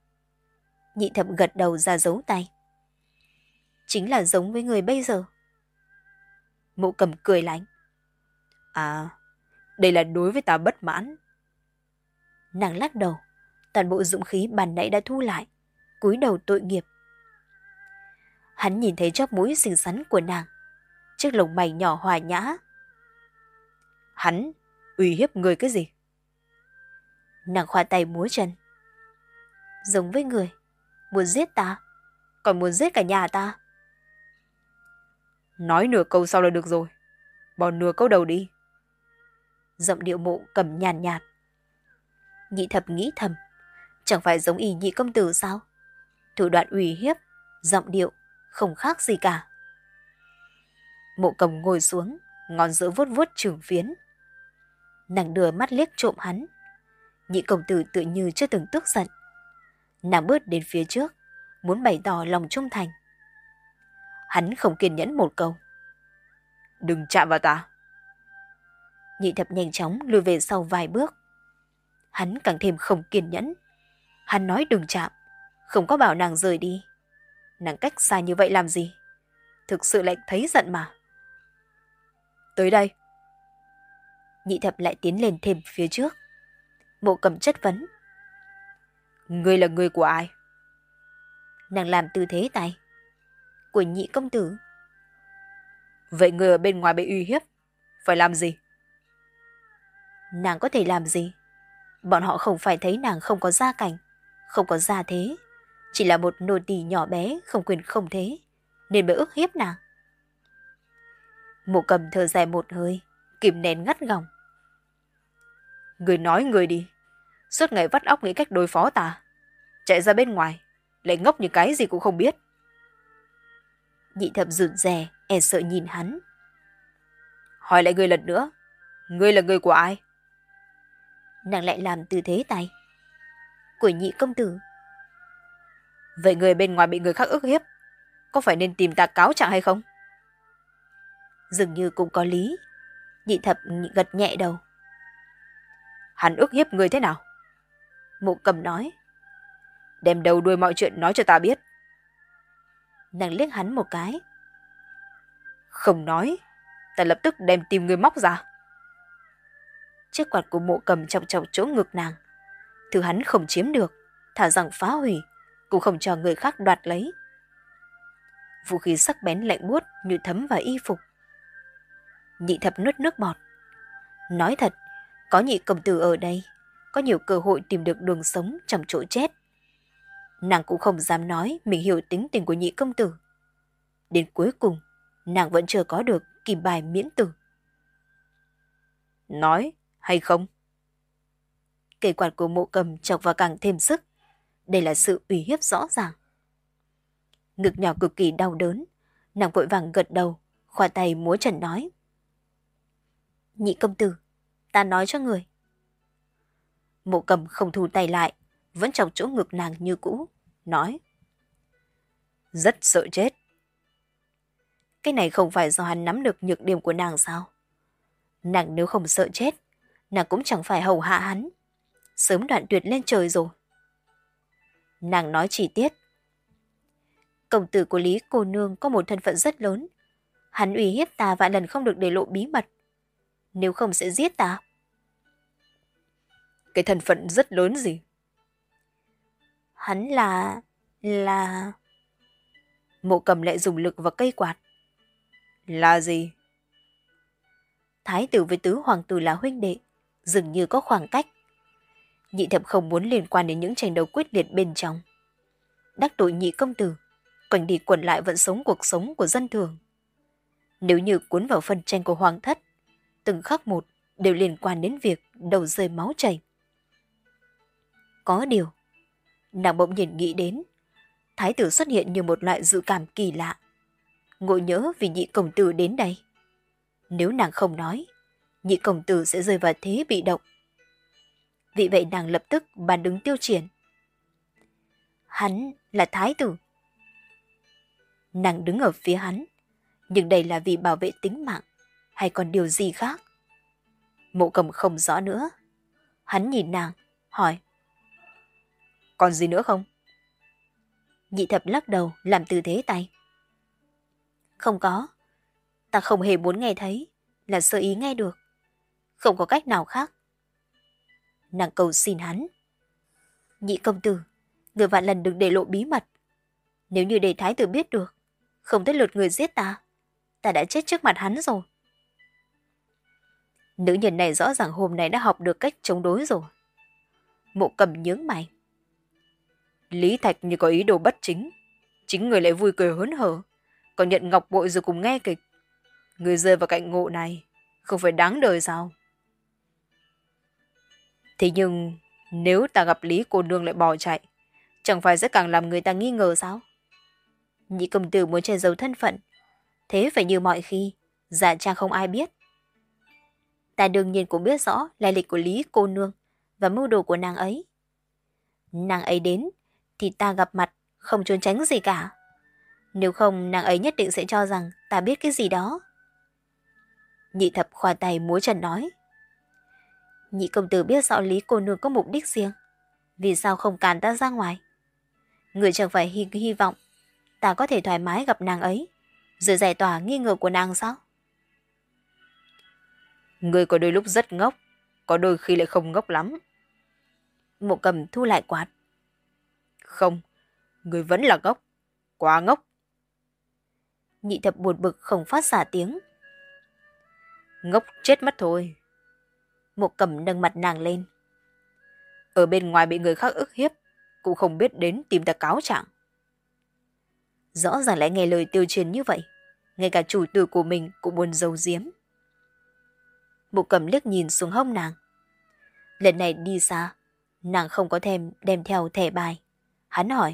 Nhị Thập gật đầu ra dấu tay. Chính là giống với người bây giờ. Mộ Cầm cười lạnh. À, đây là đối với ta bất mãn. Nàng lắc đầu, toàn bộ dũng khí ban nãy đã thu lại, cúi đầu tội nghiệp. Hắn nhìn thấy chóp mũi xinh xắn của nàng, chiếc lồng mày nhỏ hòa nhã. Hắn uy hiếp người cái gì? Nàng khoa tay múa chân. Giống với người, muốn giết ta, còn muốn giết cả nhà ta. Nói nửa câu sau là được rồi, bỏ nửa câu đầu đi. Giọng điệu Mộ Cầm nhàn nhạt. Nhị Thập nghĩ thầm, chẳng phải giống y nhị công tử sao? Thủ đoạn uy hiếp, giọng điệu không khác gì cả. Mộ Cầm ngồi xuống, ngón giữa vuốt vuốt trường phiến. Nàng đưa mắt liếc trộm hắn. Nhị công tử tự như chưa từng tức giận. Nàng bước đến phía trước, muốn bày tỏ lòng trung thành. Hắn không kiên nhẫn một câu. Đừng chạm vào ta. Nhị Thập nhanh chóng lùi về sau vài bước. Hắn càng thêm không kiên nhẫn. Hắn nói đừng chạm, không có bảo nàng rời đi. Nàng cách xa như vậy làm gì? Thực sự lại thấy giận mà. Tới đây. Nhị Thập lại tiến lên thêm phía trước. Mộ Cầm chất vấn. Ngươi là người của ai? Nàng làm tư thế tay. Của nhị công tử. Vậy người ở bên ngoài bị uy hiếp, phải làm gì? Nàng có thể làm gì? Bọn họ không phải thấy nàng không có gia cảnh, không có gia thế, chỉ là một nô tỳ nhỏ bé không quyền không thế, nên mới ức hiếp nàng. Mộ Cầm thở dài một hơi, kìm nén ngắt gỏng. Người nói người đi, suốt ngày vắt óc nghĩ cách đối phó ta, chạy ra bên ngoài, lại ngốc như cái gì cũng không biết. Nhị Thập rụt rè, e sợ nhìn hắn. Hỏi lại người lần nữa, ngươi là người của ai? Nàng lại làm tư thế tay. Của nhị công tử. Vậy người bên ngoài bị người khác ức hiếp, có phải nên tìm ta cáo trạng hay không? Dường như cũng có lý. Nhị thập gật nhẹ đầu. Hắn ức hiếp người thế nào? Mộ Cầm nói. Đem đầu đuôi mọi chuyện nói cho ta biết. Nàng liếc hắn một cái. Không nói, ta lập tức đem tìm người móc ra. Chiếc quạt của Mộ Cầm chọc chọc chỗ ngực nàng. Thứ hắn không chiếm được, thả rằng phá hủy, cũng không cho người khác đoạt lấy. Vũ khí sắc bén lạnh buốt như thấm vào y phục. Nhị thập nuốt nước bọt. Nói thật, có nhị công tử ở đây, có nhiều cơ hội tìm được đường sống trong chỗ chết. Nàng cũng không dám nói mình hiểu tính tình của nhị công tử. Đến cuối cùng, nàng vẫn chưa có được kim bài miễn tử. Nói hay không? Cây quạt của Mộ Cầm chọc vào càng thêm sức. Đây là sự uy hiếp rõ ràng. Ngực nhỏ cực kỳ đau đớn. Nàng vội vàng gật đầu, khoa tay múa trần nói. Nhị công tử, ta nói cho người. Mộ Cầm không thu tay lại, vẫn chọc chỗ ngực nàng như cũ, nói. Rất sợ chết. Cái này không phải do hắn nắm được nhược điểm của nàng sao? Nàng nếu không sợ chết, nàng cũng chẳng phải hầu hạ hắn. Sớm đoạn tuyệt lên trời rồi. Nàng nói chi tiết. Công tử của Lý cô nương có một thân phận rất lớn. Hắn uy hiếp ta vài lần không được để lộ bí mật. Nếu không sẽ giết ta. Cái thân phận rất lớn gì? Hắn là... là... Mộ Cầm lại dùng lực vào cây quạt. Là gì? Thái tử với tứ hoàng tử là huynh đệ, dường như có khoảng cách. Nhị thập không muốn liên quan đến những tranh đấu quyết liệt bên trong. Đắc tội nhị công tử, quanh đi quẩn lại vẫn sống cuộc sống của dân thường. Nếu như cuốn vào phân tranh của hoàng thất, từng khắc một đều liên quan đến việc đầu rơi máu chảy. Có điều, nàng bỗng nhiên nghĩ đến, thái tử xuất hiện như một loại dự cảm kỳ lạ. Ngộ nhớ vì nhị công tử đến đây. Nếu nàng không nói, nhị công tử sẽ rơi vào thế bị động. Vì vậy nàng lập tức bàn đứng tiêu triển. Hắn là thái tử. Nàng đứng ở phía hắn, nhưng đây là vì bảo vệ tính mạng, hay còn điều gì khác? Mộ Cầm không rõ nữa. Hắn nhìn nàng, hỏi. Còn gì nữa không? Nhị thập lắc đầu làm tư thế tay. Không có. Ta không hề muốn nghe thấy, là sơ ý nghe được. Không có cách nào khác. Nàng cầu xin hắn. Nhị công tử, người vạn lần đừng để lộ bí mật. Nếu như để thái tử biết được, không tới lượt người giết ta, ta đã chết trước mặt hắn rồi. Nữ nhân này rõ ràng hôm nay đã học được cách chống đối rồi. Mộ Cầm nhướng mày. Lý Thạch như có ý đồ bất chính, chính người lại vui cười hớn hở, còn nhận ngọc bội rồi cùng nghe kịch. Người rơi vào cạnh ngộ này, không phải đáng đời sao? Thế nhưng, nếu ta gặp Lý cô nương lại bỏ chạy, chẳng phải sẽ càng làm người ta nghi ngờ sao? Nhị công tử muốn che giấu thân phận, thế phải như mọi khi, giả trang không ai biết. Ta đương nhiên cũng biết rõ lai lịch của Lý cô nương và mưu đồ của nàng ấy. Nàng ấy đến, thì ta gặp mặt, không trốn tránh gì cả. Nếu không, nàng ấy nhất định sẽ cho rằng ta biết cái gì đó. Nhị thập khoa tay múa chân nói. Nhị công tử biết rõ Lý cô nương có mục đích riêng. Vì sao không cản ta ra ngoài? Người chẳng phải hy, hy vọng ta có thể thoải mái gặp nàng ấy, rồi giải tỏa nghi ngờ của nàng sao? Người có đôi lúc rất ngốc, có đôi khi lại không ngốc lắm. Mộ Cầm thu lại quạt. Không, người vẫn là ngốc, quá ngốc. Nhị thập buồn bực không phát xả tiếng. Ngốc chết mất thôi. Mộ Cầm nâng mặt nàng lên. Ở bên ngoài bị người khác ức hiếp, cũng không biết đến tìm ta cáo trạng. Rõ ràng lại nghe lời tiêu truyền như vậy, ngay cả chủ tử của mình cũng buồn giấu giếm. Mộ Cầm liếc nhìn xuống hông nàng. Lần này đi xa, nàng không có thèm đem theo thẻ bài. Hắn hỏi.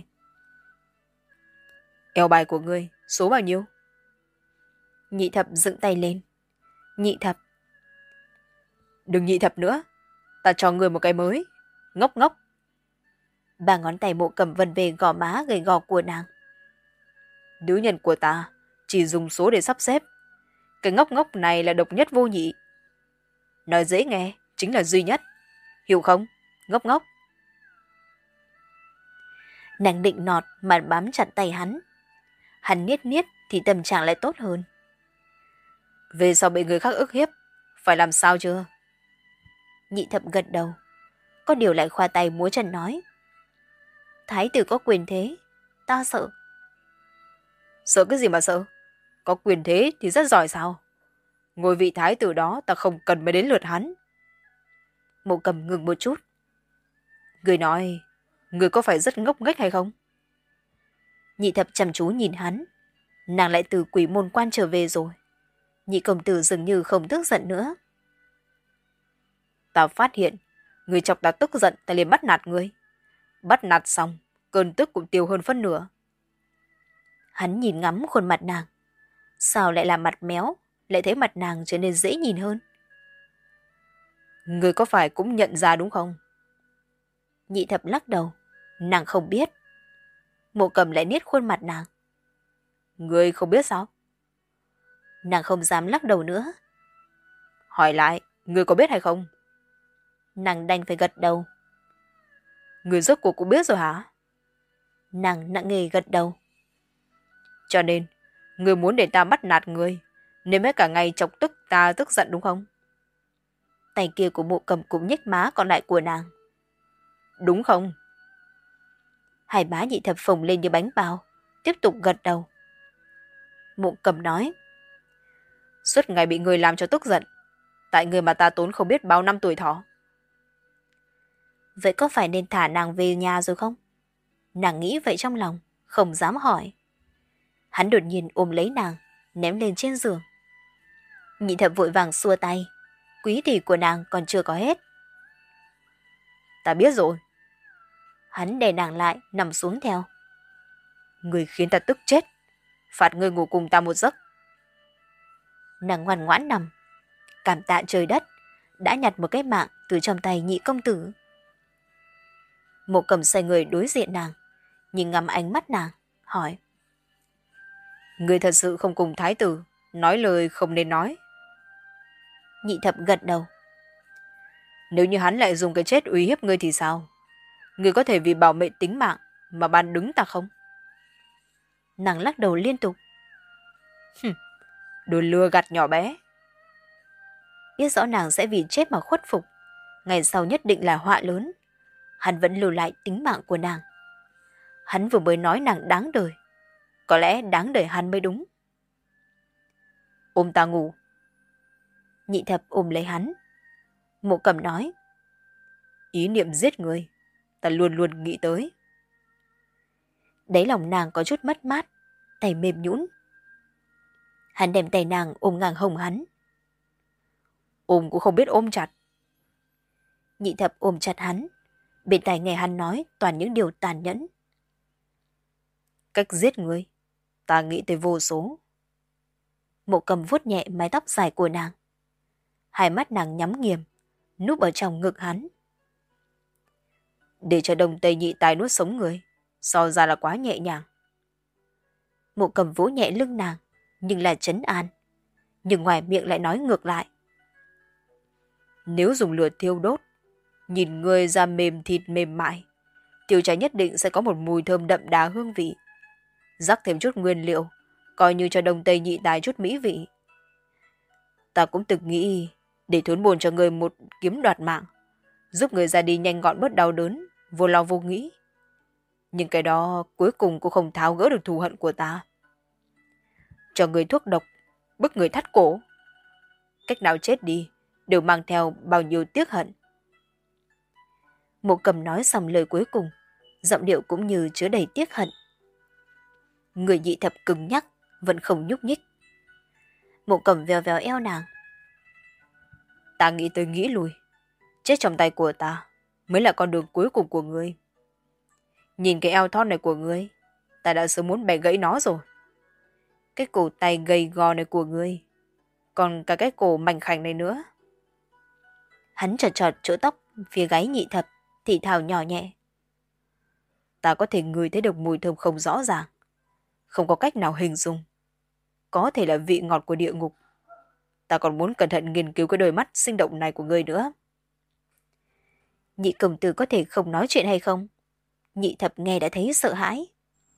Eo bài của ngươi, số bao nhiêu? Nhị thập dựng tay lên. Nhị thập. Đừng nhị thập nữa, ta cho ngươi một cái mới. Ngốc ngốc. Ba ngón tay Mộ Cầm vần về gò má gầy gò của nàng. Nữ nhân của ta chỉ dùng số để sắp xếp. Cái ngốc ngốc này là độc nhất vô nhị. Nói dễ nghe, chính là duy nhất. Hiểu không? Ngốc ngốc. Nàng định nọt mà bám chặt tay hắn. Hắn niết niết thì tâm trạng lại tốt hơn. Về sau bị người khác ức hiếp, phải làm sao chưa? Nhị thập gật đầu. Có điều lại khoa tay múa chân nói. Thái tử có quyền thế, ta sợ. Sợ cái gì mà sợ? Có quyền thế thì rất giỏi sao? Ngôi vị thái tử đó ta không cần mới đến lượt hắn. Mộ Cầm ngừng một chút. Người nói, người có phải rất ngốc nghếch hay không? Nhị thập chăm chú nhìn hắn. Nàng lại từ quỷ môn quan trở về rồi. Nhị công tử dường như không tức giận nữa. Ta phát hiện, người chọc ta tức giận ta liền bắt nạt người. Bắt nạt xong, cơn tức cũng tiêu hơn phân nửa. Hắn nhìn ngắm khuôn mặt nàng. Sao lại làm mặt méo, lại thấy mặt nàng trở nên dễ nhìn hơn. Người có phải cũng nhận ra đúng không? Nhị thập lắc đầu. Nàng không biết. Mộ Cầm lại niết khuôn mặt nàng. Người không biết sao? Nàng không dám lắc đầu nữa. Hỏi lại, người có biết hay không? Nàng đành phải gật đầu. Người rốt cuộc cũng biết rồi hả? Nàng nặng nề gật đầu. Cho nên, người muốn để ta bắt nạt người, nên mới cả ngày chọc tức ta tức giận đúng không? Tay kia của Mộ Cầm cũng nhếch má còn lại của nàng. Đúng không? Hai má nhị thập phồng lên như bánh bao, tiếp tục gật đầu. Mộ Cầm nói. Suốt ngày bị người làm cho tức giận, tại người mà ta tốn không biết bao năm tuổi thọ. Vậy có phải nên thả nàng về nhà rồi không? Nàng nghĩ vậy trong lòng, không dám hỏi. Hắn đột nhiên ôm lấy nàng, ném lên trên giường. Nhị thập vội vàng xua tay. Quý tỷ của nàng còn chưa có hết. Ta biết rồi. Hắn đè nàng lại, nằm xuống theo. Người khiến ta tức chết. Phạt người ngủ cùng ta một giấc. Nàng ngoan ngoãn nằm. Cảm tạ trời đất, đã nhặt một cái mạng từ trong tay nhị công tử. Mộ Cầm xoay người đối diện nàng, nhìn ngắm ánh mắt nàng, hỏi. Người thật sự không cùng thái tử, nói lời không nên nói. Nhị thập gật đầu. Nếu như hắn lại dùng cái chết uy hiếp ngươi thì sao? Ngươi có thể vì bảo mệnh tính mạng mà ban đứng ta không? Nàng lắc đầu liên tục. Hừm, đồ lừa gạt nhỏ bé. Biết rõ nàng sẽ vì chết mà khuất phục, ngày sau nhất định là họa lớn. Hắn vẫn lưu lại tính mạng của nàng. Hắn vừa mới nói nàng đáng đời. Có lẽ đáng đời hắn mới đúng. Ôm ta ngủ. Nhị thập ôm lấy hắn. Mộ Cầm nói. Ý niệm giết người, ta luôn luôn nghĩ tới. Đáy lòng nàng có chút mất mát, tay mềm nhũn. Hắn đem tay nàng ôm ngang hông hắn. Ôm cũng không biết ôm chặt. Nhị thập ôm chặt hắn. Bên tai nghe hắn nói toàn những điều tàn nhẫn. Cách giết người, ta nghĩ tới vô số. Mộ Cầm vuốt nhẹ mái tóc dài của nàng. Hai mắt nàng nhắm nghiền, núp ở trong ngực hắn. Để cho Đông Tây nhị tài nuốt sống người, so ra là quá nhẹ nhàng. Mộ Cầm vỗ nhẹ lưng nàng, nhưng là trấn an. Nhưng ngoài miệng lại nói ngược lại. Nếu dùng lửa thiêu đốt, nhìn người da mềm thịt mềm mại, tiêu cháy nhất định sẽ có một mùi thơm đậm đà hương vị. Rắc thêm chút nguyên liệu, coi như cho Đông Tây nhị tài chút mỹ vị. Ta cũng từng nghĩ để thốn buồn cho người một kiếm đoạt mạng, giúp người ra đi nhanh gọn bớt đau đớn, vô lo vô nghĩ. Nhưng cái đó cuối cùng cũng không tháo gỡ được thù hận của ta. Cho người thuốc độc, bức người thắt cổ. Cách nào chết đi, đều mang theo bao nhiêu tiếc hận. Mộ Cầm nói xong lời cuối cùng, giọng điệu cũng như chứa đầy tiếc hận. Người nhị thập cứng nhắc, vẫn không nhúc nhích. Mộ Cầm vèo vèo eo nàng. Ta nghĩ tới nghĩ lui, chết trong tay của ta mới là con đường cuối cùng của ngươi. Nhìn cái eo thon này của ngươi, ta đã sớm muốn bẻ gãy nó rồi. Cái cổ tay gầy gò này của ngươi, còn cả cái cổ mảnh khảnh này nữa. Hắn chọt chọt chỗ tóc phía gáy nhị thập, thì thào nhỏ nhẹ. Ta có thể ngửi thấy được mùi thơm không rõ ràng, không có cách nào hình dung. Có thể là vị ngọt của địa ngục, ta còn muốn cẩn thận nghiên cứu cái đôi mắt sinh động này của ngươi nữa. Nhị công tử có thể không nói chuyện hay không? Nhị thập nghe đã thấy sợ hãi.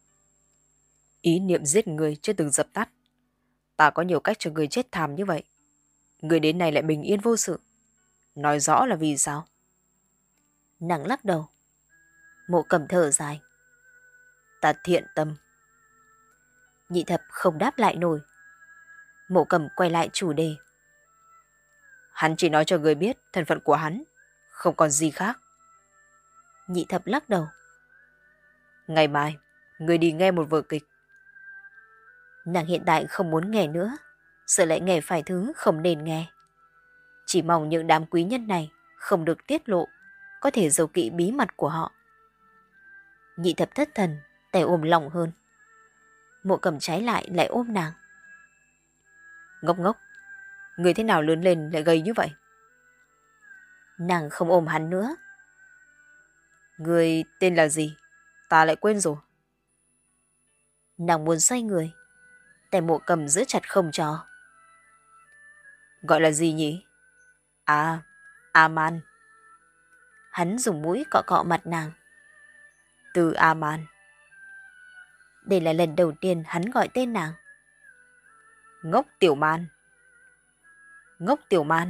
Ý niệm giết người chưa từng dập tắt. Ta có nhiều cách cho người chết thảm như vậy. Người đến này lại bình yên vô sự. Nói rõ là vì sao? Nàng lắc đầu. Mộ Cầm thở dài. Ta thiện tâm. Nhị thập không đáp lại nổi. Mộ Cầm quay lại chủ đề. Hắn chỉ nói cho người biết thân phận của hắn, không còn gì khác. Nhị thập lắc đầu. Ngày mai, người đi nghe một vở kịch. Nàng hiện tại không muốn nghe nữa, sợ lại nghe phải thứ không nên nghe. Chỉ mong những đám quý nhân này không được tiết lộ, có thể giấu kỹ bí mật của họ. Nhị thập thất thần, tay ôm lòng hơn. Mộ Cầm trái lại lại ôm nàng. Ngốc ngốc, người thế nào lớn lên lại gầy như vậy? Nàng không ôm hắn nữa. Người tên là gì? Ta lại quên rồi. Nàng muốn xoay người, tay Mộ Cầm giữ chặt không cho. Gọi là gì nhỉ? À, Aman. Hắn dùng mũi cọ cọ mặt nàng. Từ Aman. Đây là lần đầu tiên hắn gọi tên nàng. Ngốc Tiểu Man. Ngốc Tiểu Man.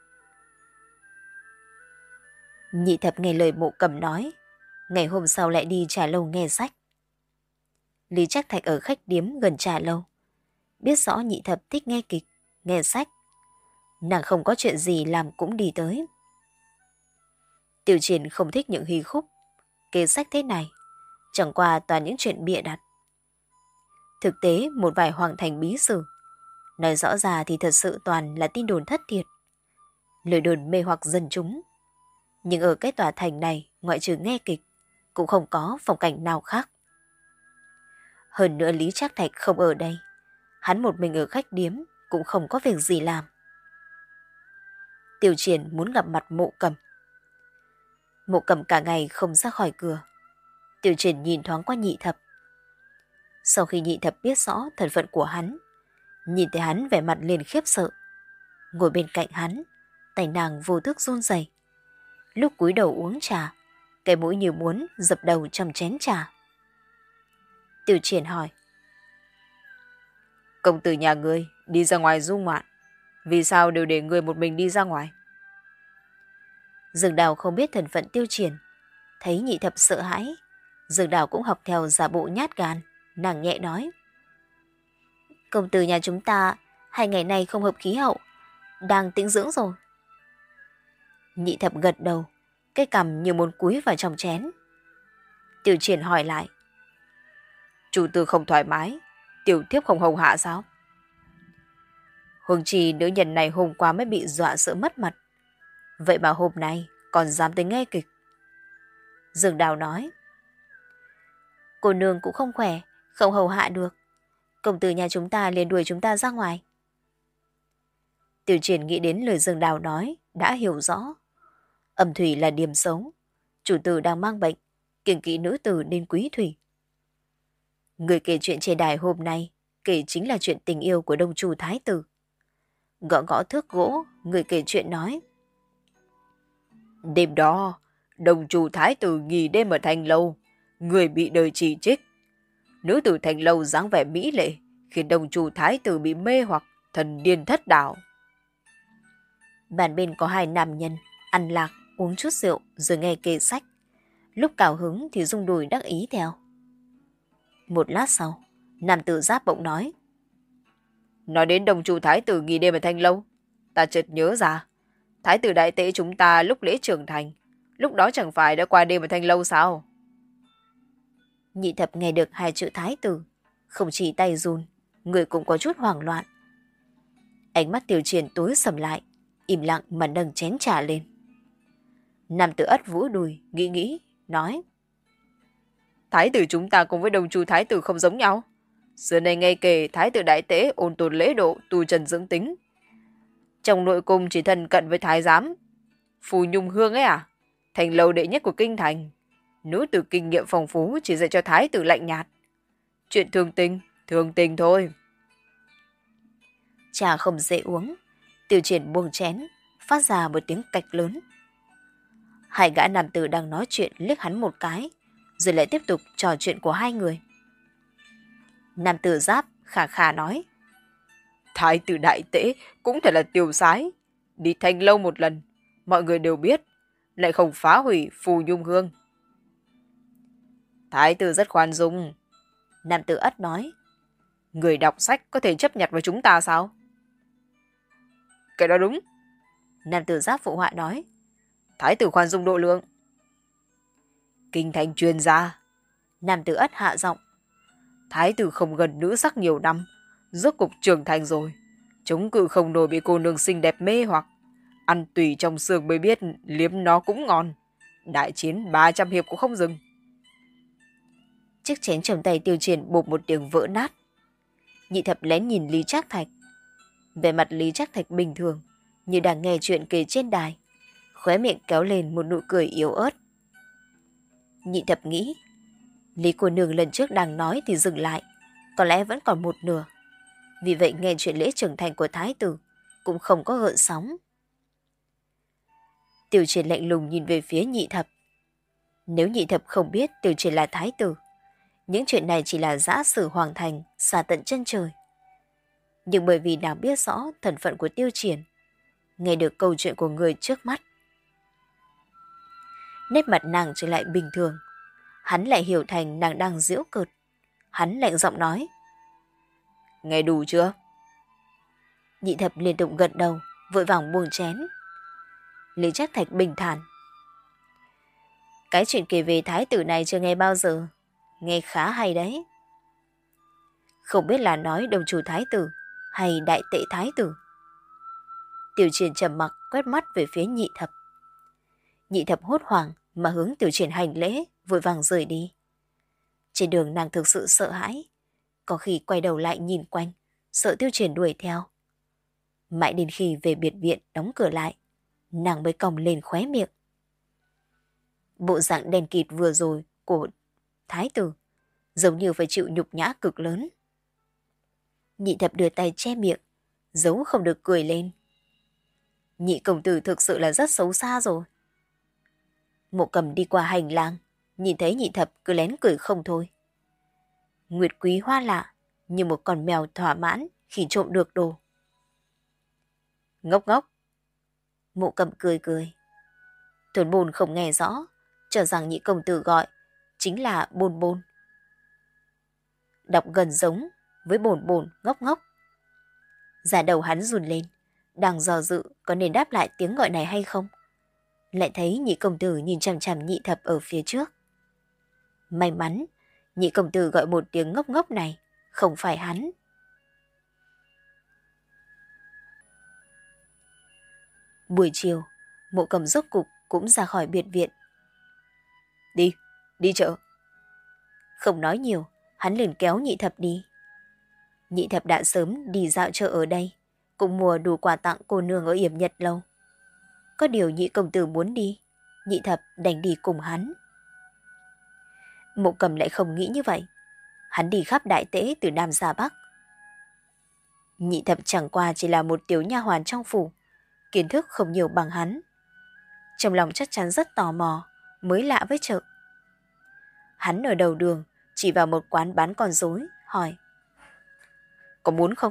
Nhị thập nghe lời Mộ Cầm nói, ngày hôm sau lại đi trà lâu nghe sách. Lý Trác Thạch ở khách điếm gần trà lâu, biết rõ nhị thập thích nghe kịch, nghe sách. Nàng không có chuyện gì làm cũng đi tới. Tiểu Triển không thích những hí khúc, kê sách thế này, chẳng qua toàn những chuyện bịa đặt. Thực tế một vài hoàng thành bí sử, nói rõ ra thì thật sự toàn là tin đồn thất thiệt, lời đồn mê hoặc dân chúng. Nhưng ở cái tòa thành này, ngoại trừ nghe kịch, cũng không có phong cảnh nào khác. Hơn nữa Lý Trác Thạch không ở đây, hắn một mình ở khách điếm cũng không có việc gì làm. Tiểu Triển muốn gặp mặt Mộ Cầm. Mộ Cầm cả ngày không ra khỏi cửa. Tiểu Triển nhìn thoáng qua nhị thập. Sau khi nhị thập biết rõ thân phận của hắn, nhìn thấy hắn vẻ mặt liền khiếp sợ. Ngồi bên cạnh hắn, tay nàng vô thức run rẩy. Lúc cúi đầu uống trà, cái mũi như muốn dập đầu trong chén trà. Tiểu Triển hỏi. Công tử nhà ngươi đi ra ngoài du ngoạn, vì sao đều để người một mình đi ra ngoài? Dương Đào không biết thân phận Tiêu Triển, thấy nhị thập sợ hãi, Dương Đào cũng học theo giả bộ nhát gan, nàng nhẹ nói. Công tử nhà chúng ta hai ngày nay không hợp khí hậu, đang tĩnh dưỡng rồi. Nhị thập gật đầu, cái cằm như muốn cúi vào trong chén. Tiểu Triển hỏi lại. Chủ tử không thoải mái, tiểu thiếp không hầu hạ sao? Huống chi nữ nhân này hôm qua mới bị dọa sợ mất mặt, vậy mà hôm nay còn dám tới nghe kịch. Dương Đào nói. Cô nương cũng không khỏe, không hầu hạ được. Công tử nhà chúng ta liền đuổi chúng ta ra ngoài. Tiểu Triển nghĩ đến lời Dương Đào nói, đã hiểu rõ. Âm thủy là điểm xấu, chủ tử đang mang bệnh, kiêng kỵ nữ tử nên quý thủy. Người kể chuyện trên đài hôm nay kể chính là chuyện tình yêu của đông chủ thái tử. Gõ gõ thước gỗ, người kể chuyện nói. Đêm đó, đồng chủ thái tử nghỉ đêm ở thành lâu, người bị đời chỉ trích. Nữ tử thành lâu dáng vẻ mỹ lệ, khiến đồng chủ thái tử bị mê hoặc, thần điên thất đảo. Bàn bên có hai nam nhân, ăn lạc, uống chút rượu rồi nghe kể sách. Lúc cào hứng thì rung đùi đắc ý theo. Một lát sau, nam tử Giáp bỗng nói. Nói đến đồng chủ thái tử nghỉ đêm ở thanh lâu, ta chợt nhớ ra, thái tử đại tế chúng ta lúc lễ trưởng thành, lúc đó chẳng phải đã qua đêm ở thanh lâu sao? Nhị thập nghe được hai chữ thái tử, không chỉ tay run, người cũng có chút hoảng loạn. Ánh mắt Tiểu Triển tối sầm lại, im lặng mà nâng chén trà lên. Nam tử ất vỗ đùi, nghĩ nghĩ, nói. Thái tử chúng ta cùng với đồng chủ thái tử không giống nhau. Xưa nay nghe kể thái tử đại tế ôn tồn lễ độ, tu trần dưỡng tính. Trong nội cung chỉ thân cận với thái giám. Phù Nhung Hương ấy à? Thành lâu đệ nhất của kinh thành. Nữ tử kinh nghiệm phong phú chỉ dạy cho thái tử lạnh nhạt. Chuyện thường tình, thường tình thôi. Trà không dễ uống, Tiêu Triển buông chén, phát ra một tiếng cạch lớn. Hai gã nam tử đang nói chuyện liếc hắn một cái, rồi lại tiếp tục trò chuyện của hai người. Nam tử Giáp khà khà nói: Thái tử đại tễ cũng thật là tiêu sái. Đi Thanh Lâu một lần, mọi người đều biết, lại không phá hủy Phù Nhung Hương. Thái tử rất khoan dung. Nam tử Ất nói: Người đọc sách có thể chấp nhận với chúng ta sao? Cái đó đúng. Nam tử Giáp phụ họa nói: Thái tử khoan dung độ lượng. Kinh thành truyền ra. Nam tử Ất hạ giọng: Thái tử không gần nữ sắc nhiều năm, rốt cục trưởng thành rồi, chống cự không nổi bị cô nương xinh đẹp mê hoặc. Ăn tùy trong xương mới biết liếm nó cũng ngon. Đại chiến ba trăm hiệp cũng không dừng. Chiếc chén trong tay Tiêu Triển bộp một tiếng vỡ nát. Nhị thập lén nhìn Lý Trác Thạch. Về mặt Lý Trác Thạch bình thường, như đang nghe chuyện kể trên đài, khóe miệng kéo lên một nụ cười yếu ớt. Nhị thập nghĩ, Lý cô nương lần trước đang nói thì dừng lại, có lẽ vẫn còn một nửa. Vì vậy nghe chuyện lễ trưởng thành của thái tử cũng không có gợn sóng. Tiêu Triển lạnh lùng nhìn về phía nhị thập. Nếu nhị thập không biết Tiêu Triển là thái tử, những chuyện này chỉ là dã sử hoàng thành, xa tận chân trời. Nhưng bởi vì nàng biết rõ thân phận của Tiêu Triển, nghe được câu chuyện của người trước mắt, nét mặt nàng trở lại bình thường. Hắn lại hiểu thành nàng đang giễu cợt. Hắn lạnh giọng nói: Nghe đủ chưa? Nhị thập liên tục gật đầu, vội vàng buông chén. Lý Trác Thạch bình thản: Cái chuyện kể về thái tử này chưa nghe bao giờ, nghe khá hay đấy. Không biết là nói đồng chủ thái tử hay đại tệ thái tử. Tiểu Triển trầm mặc quét mắt về phía nhị thập. Nhị thập hốt hoảng mà hướng Tiểu Triển hành lễ, vội vàng rời đi. Trên đường nàng thực sự sợ hãi, có khi quay đầu lại nhìn quanh, sợ Tiêu Triển đuổi theo. Mãi đến khi về biệt viện đóng cửa lại, nàng mới cong lên khóe miệng. Bộ dạng đen kịt vừa rồi của thái tử giống như phải chịu nhục nhã cực lớn. Nhị thập đưa tay che miệng, giấu không được cười lên. Nhị công tử thực sự là rất xấu xa rồi. Mộ Cầm đi qua hành lang, nhìn thấy nhị thập cứ lén cười không thôi. Nguyệt Quý hoa lạ, như một con mèo thỏa mãn khi trộm được đồ. Ngốc ngốc. Mộ Cầm cười cười. Thuần Bồn không nghe rõ, cho rằng nhị công tử gọi chính là Bồn Bồn. Đọc gần giống với Bồn Bồn ngốc ngốc. Da đầu hắn run lên, đang dò dự có nên đáp lại tiếng gọi này hay không. Lại thấy nhị công tử nhìn chằm chằm nhị thập ở phía trước. May mắn, nhị công tử gọi một tiếng ngốc ngốc này không phải hắn. Buổi chiều, Mộ Cầm rốt cục cũng ra khỏi biệt viện. Đi, đi chợ. Không nói nhiều, hắn liền kéo nhị thập đi. Nhị thập đã sớm đi dạo chợ ở đây, cũng mua đủ quà tặng cô nương ở Yểm Nhật Lâu. Có điều nhị công tử muốn đi, nhị thập đành đi cùng hắn. Mộ Cầm lại không nghĩ như vậy. Hắn đi khắp đại tễ từ Nam ra Bắc. Nhị thập chẳng qua chỉ là một tiểu nha hoàn trong phủ, kiến thức không nhiều bằng hắn. Trong lòng chắc chắn rất tò mò, mới lạ với chợ. Hắn ở đầu đường, chỉ vào một quán bán con rối, hỏi: Có muốn không?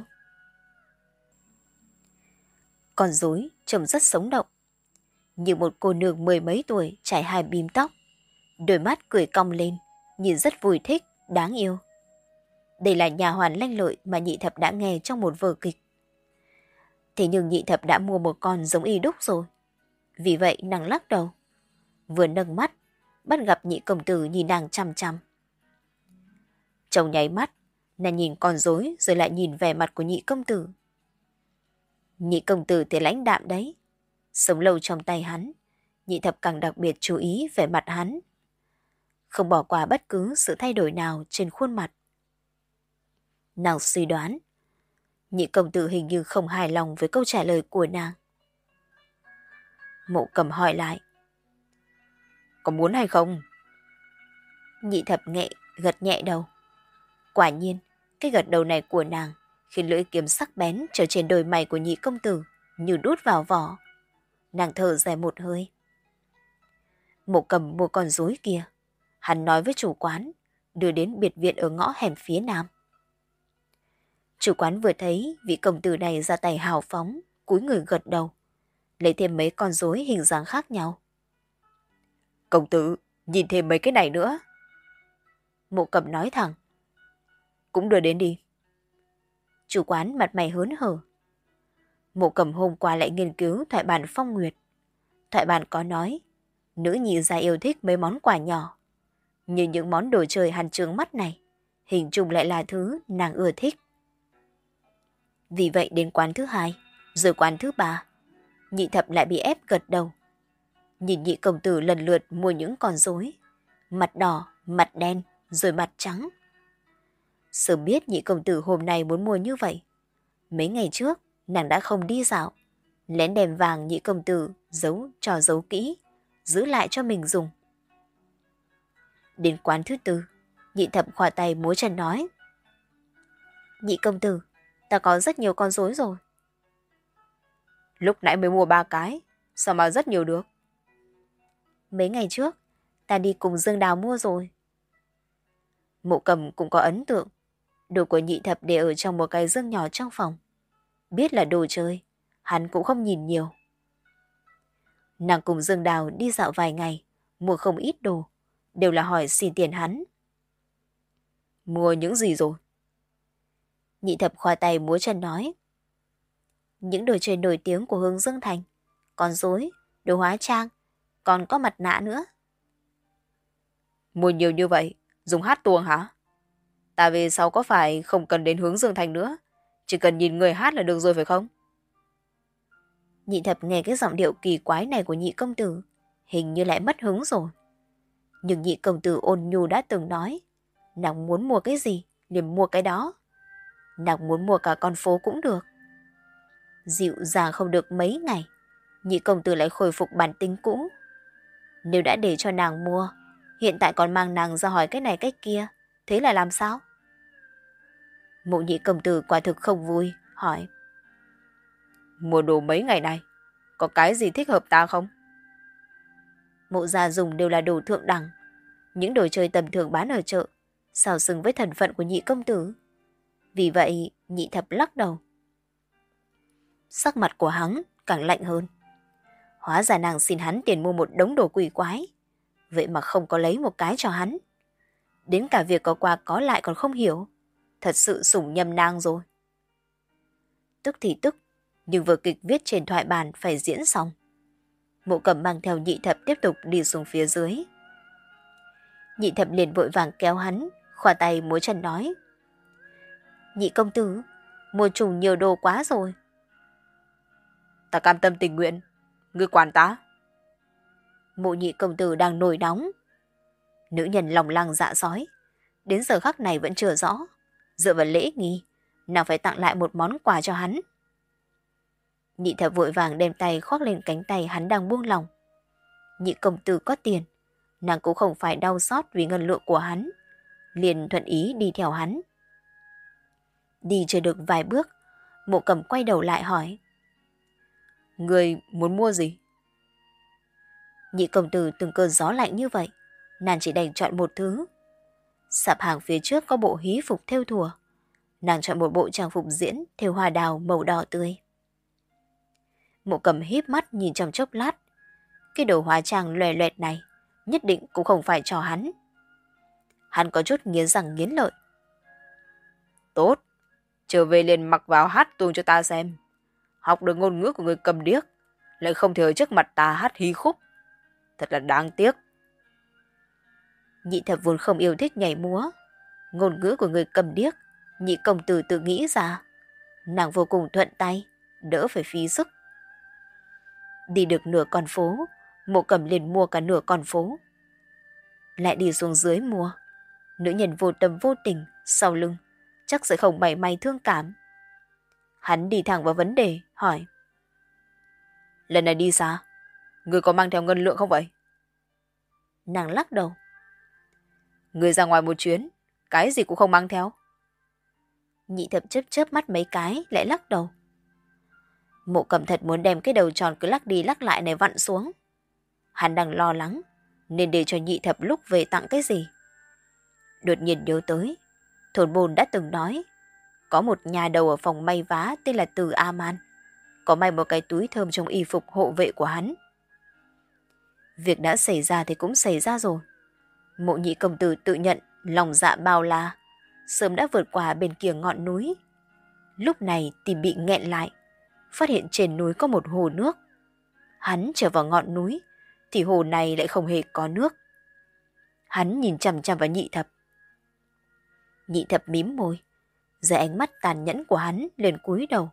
Con rối trông rất sống động, như một cô nương mười mấy tuổi trải hai bím tóc, đôi mắt cười cong lên, nhìn rất vui thích, đáng yêu. Đây là nhà hoàn lanh lợi mà nhị thập đã nghe trong một vở kịch. Thế nhưng nhị thập đã mua một con giống y đúc rồi. Vì vậy nàng lắc đầu, vừa nâng mắt, bắt gặp nhị công tử nhìn nàng chăm chăm. Trong nháy mắt, nàng nhìn con rối rồi lại nhìn vẻ mặt của nhị công tử. Nhị công tử thì lãnh đạm đấy. Sống lâu trong tay hắn, nhị thập càng đặc biệt chú ý về mặt hắn, không bỏ qua bất cứ sự thay đổi nào trên khuôn mặt. Nàng suy đoán, nhị công tử hình như không hài lòng với câu trả lời của nàng. Mộ Cầm hỏi lại: Có muốn hay không? Nhị thập nhẹ gật nhẹ đầu. Quả nhiên, cái gật đầu này của nàng khiến lưỡi kiếm sắc bén trở trên đôi mày của nhị công tử như đút vào vỏ. Nàng thở dài một hơi. Mộ Cầm mua con rối kia. Hắn nói với chủ quán, đưa đến biệt viện ở ngõ hẻm phía nam. Chủ quán vừa thấy vị công tử này ra tay hào phóng, cúi người gật đầu, lấy thêm mấy con rối hình dáng khác nhau. Công tử, nhìn thêm mấy cái này nữa. Mộ Cầm nói thẳng. Cũng đưa đến đi. Chủ quán mặt mày hớn hở. Mộ Cầm hôm qua lại nghiên cứu thoại bản Phong Nguyệt. Thoại bản có nói, nữ nhi gia yêu thích mấy món quà nhỏ. Như những món đồ chơi hằn trướng mắt này, hình chung lại là thứ nàng ưa thích. Vì vậy đến quán thứ hai, rồi quán thứ ba, Nhị Thập lại bị ép gật đầu. Nhìn nhị công tử lần lượt mua những con rối, mặt đỏ, mặt đen, rồi mặt trắng. Sớm biết nhị công tử hôm nay muốn mua như vậy. Mấy ngày trước, nàng đã không đi dạo, lén đem vàng nhị công tử giấu cho giấu kỹ, giữ lại cho mình dùng. Đến quán thứ tư, Nhị Thập khoa tay múa chân nói. Nhị công tử, ta có rất nhiều con rối rồi. Lúc nãy mới mua ba cái, sao mà rất nhiều được? Mấy ngày trước, ta đi cùng Dương Đào mua rồi. Mộ Cầm cũng có ấn tượng. Đồ của Nhị Thập để ở trong một cái dương nhỏ trong phòng. Biết là đồ chơi, hắn cũng không nhìn nhiều. Nàng cùng Dương Đào đi dạo vài ngày, mua không ít đồ, đều là hỏi xin tiền hắn. Mua những gì rồi? Nhị Thập khoa tay múa chân nói. Những đồ chơi nổi tiếng của Hướng Dương Thành, con rối, đồ hóa trang, còn có mặt nạ nữa. Mua nhiều như vậy, dùng hát tuồng hả? Ta về sau có phải không cần đến Hướng Dương Thành nữa, chỉ cần nhìn người hát là được rồi phải không? Nhị Thập nghe cái giọng điệu kỳ quái này của nhị công tử, hình như lại mất hứng rồi. Nhưng nhị công tử ôn nhu đã từng nói, nàng muốn mua cái gì, liền mua cái đó. Nàng muốn mua cả con phố cũng được. Dịu dàng không được mấy ngày, nhị công tử lại khôi phục bản tính cũ. Nếu đã để cho nàng mua, hiện tại còn mang nàng ra hỏi cái này cái kia, thế là làm sao? Mộ nhị công tử quả thực không vui, hỏi. Mua đồ mấy ngày này, có cái gì thích hợp ta không? Mộ gia dùng đều là đồ thượng đẳng. Những đồ chơi tầm thường bán ở chợ, sao xứng với thân phận của nhị công tử? Vì vậy, Nhị Thập lắc đầu. Sắc mặt của hắn càng lạnh hơn. Hóa ra nàng xin hắn tiền mua một đống đồ quỷ quái, vậy mà không có lấy một cái cho hắn. Đến cả việc có qua có lại còn không hiểu. Thật sự sủng nhầm nàng rồi. Tức thì tức, nhưng vở kịch viết trên thoại bản phải diễn xong. Mộ Cầm mang theo Nhị Thập tiếp tục đi xuống phía dưới. Nhị Thập liền vội vàng kéo hắn, khoa tay múa chân nói. Nhị công tử, mua trùng nhiều đồ quá rồi. Ta cam tâm tình nguyện, ngươi quản ta. Mộ nhị công tử đang nổi nóng. Nữ nhân lòng lăng dạ sói, đến giờ khắc này vẫn chưa rõ. Dựa vào lễ nghi, nàng phải tặng lại một món quà cho hắn. Nhị Thập vội vàng đem tay khoác lên cánh tay hắn đang buông lỏng. Nhị công tử có tiền, nàng cũng không phải đau xót vì ngân lượng của hắn, liền thuận ý đi theo hắn. Đi chưa được vài bước, Mộ Cầm quay đầu lại hỏi. Người muốn mua gì? Nhị công tử từng cơn gió lạnh như vậy, nàng chỉ đành chọn một thứ. Sạp hàng phía trước có bộ hí phục thêu thùa, nàng chọn một bộ trang phục diễn thêu hoa đào màu đỏ tươi. Mộ Cầm híp mắt nhìn trong chốc lát, cái đồ hóa trang loè loẹt này nhất định cũng không phải cho hắn. Hắn có chút nghiến răng nghiến lợi. Tốt, trở về liền mặc vào hát tuồng cho ta xem. Học được ngôn ngữ của người cầm điếc, lại không thể ở trước mặt ta hát hí khúc. Thật là đáng tiếc. Nhị Thập vốn không yêu thích nhảy múa. Ngôn ngữ của người cầm điếc, nhị công tử tự nghĩ ra. Nàng vô cùng thuận tay, đỡ phải phí sức. Đi được nửa con phố, Mộ Cầm liền mua cả nửa con phố. Lại đi xuống dưới mua. Nữ nhân vô tâm vô tình, sau lưng, chắc sẽ không mảy may thương cảm. Hắn đi thẳng vào vấn đề, hỏi. Lần này đi xa, người có mang theo ngân lượng không vậy? Nàng lắc đầu. Người ra ngoài một chuyến, cái gì cũng không mang theo. Nhị Thập chớp chớp mắt mấy cái, lại lắc đầu. Mộ Cầm thật muốn đem cái đầu tròn cứ lắc đi lắc lại này vặn xuống. Hắn đang lo lắng, nên để cho Nhị Thập lúc về tặng cái gì. Đột nhiên nhớ tới, thôn Bồn đã từng nói, có một nhà đầu ở phòng may vá tên là Từ A Man, có may một cái túi thơm trong y phục hộ vệ của hắn. Việc đã xảy ra thì cũng xảy ra rồi. Mộ Nhị công tử tự nhận lòng dạ bao la, sớm đã vượt qua bên kia ngọn núi. Lúc này tìm bị nghẹn lại, phát hiện trên núi có một hồ nước. Hắn trở vào ngọn núi, thì hồ này lại không hề có nước. Hắn nhìn chằm chằm vào Nhị Thập. Nhị Thập mím môi, dưới ánh mắt tàn nhẫn của hắn liền cúi đầu.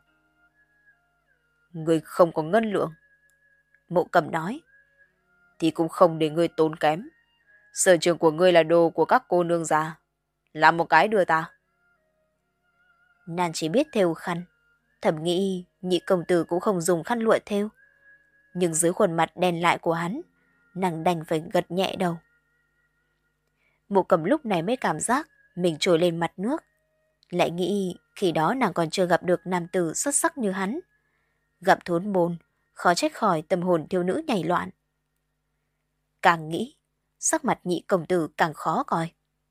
Ngươi không có ngân lượng. Mộ Cầm nói. Thì cũng không để ngươi tốn kém. Sở trường của ngươi là đồ của các cô nương già. Làm một cái đưa ta. Nàng chỉ biết thêu khăn. Thầm nghĩ Nhị công tử cũng không dùng khăn lụa thêu. Nhưng dưới khuôn mặt đen lại của hắn, nàng đành phải gật nhẹ đầu. Mộ Cầm lúc này mới cảm giác mình trồi lên mặt nước. Lại nghĩ khi đó nàng còn chưa gặp được nam tử xuất sắc như hắn. Gặp Thốn Bồn, khó trách khỏi tâm hồn thiếu nữ nhảy loạn. Càng nghĩ, sắc mặt Nhị công tử càng khó coi.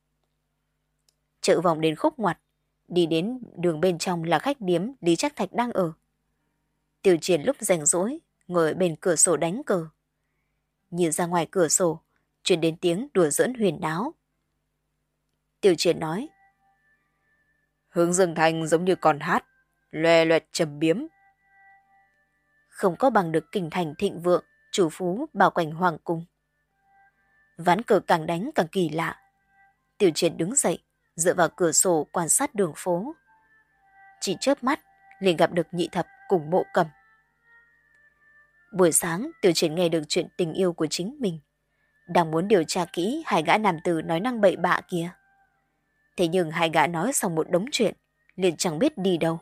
Chợ vòng đến khúc ngoặt, đi đến đường bên trong là khách điếm Lý Trác Thạch đang ở. Tiểu Triển lúc rảnh rỗi, ngồi ở bên cửa sổ đánh cờ. Nhìn ra ngoài cửa sổ, truyền đến tiếng đùa giỡn huyền náo. Tiểu Triển nói, Hướng Dương Thành giống như con hát, loè loẹt trầm biếm. Không có bằng được kinh thành thịnh vượng, chủ phú bao quanh hoàng cung. Ván cờ càng đánh càng kỳ lạ. Tiểu Triển đứng dậy, dựa vào cửa sổ quan sát đường phố. Chỉ chớp mắt, liền gặp được Nhị Thập cùng Mộ Cầm. Buổi sáng, Tiểu Triển nghe được chuyện tình yêu của chính mình. Đang muốn điều tra kỹ hai gã nam tử nói năng bậy bạ kia. Thế nhưng hai gã nói xong một đống chuyện, liền chẳng biết đi đâu.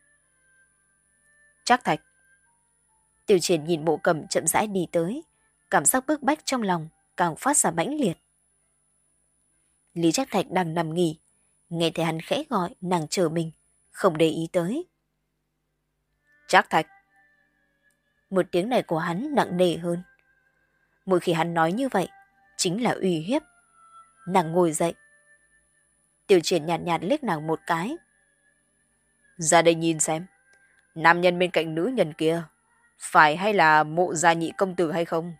Trác Thạch. Tiểu Triển nhìn Mộ Cầm chậm rãi đi tới, cảm giác bức bách trong lòng càng phát ra mãnh liệt. Lý Trác Thạch đang nằm nghỉ, nghe thấy hắn khẽ gọi nàng chờ mình, không để ý tới. Trác Thạch. Một tiếng này của hắn nặng nề hơn. Mỗi khi hắn nói như vậy, chính là uy hiếp. Nàng ngồi dậy. Tiểu Triển nhạt nhạt liếc nàng một cái. Ra đây nhìn xem, nam nhân bên cạnh nữ nhân kia, phải hay là Mộ gia Nhị công tử hay không?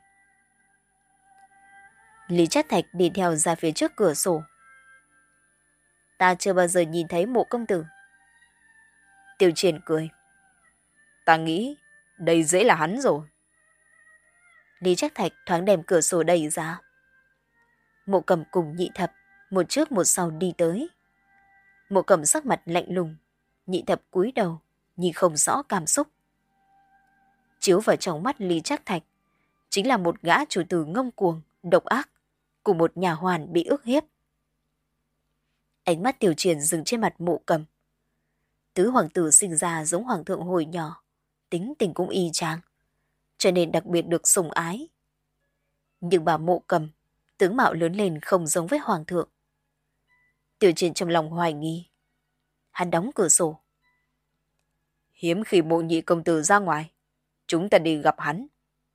Lý Trác Thạch đi theo ra phía trước cửa sổ. Ta chưa bao giờ nhìn thấy Mộ công tử. Tiểu Triển cười. Ta nghĩ đây dễ là hắn rồi. Lý Trác Thạch thoáng đem cửa sổ đẩy ra. Mộ Cầm cùng Nhị Thập một trước một sau đi tới. Mộ Cầm sắc mặt lạnh lùng, Nhị Thập cúi đầu, nhìn không rõ cảm xúc. Chiếu vào trong mắt Lý Trác Thạch, chính là một gã chủ tử ngông cuồng, độc ác, cùng một nhà hoàn bị ức hiếp. Ánh mắt Tiểu Triển dừng trên mặt Mộ Cầm. Tứ hoàng tử sinh ra giống hoàng thượng hồi nhỏ, tính tình cũng y chang, cho nên đặc biệt được sủng ái. Nhưng bà Mộ Cầm, tướng mạo lớn lên không giống với hoàng thượng. Tiểu Triển trong lòng hoài nghi. Hắn đóng cửa sổ. Hiếm khi Mộ Nhị công tử ra ngoài, chúng ta đi gặp hắn.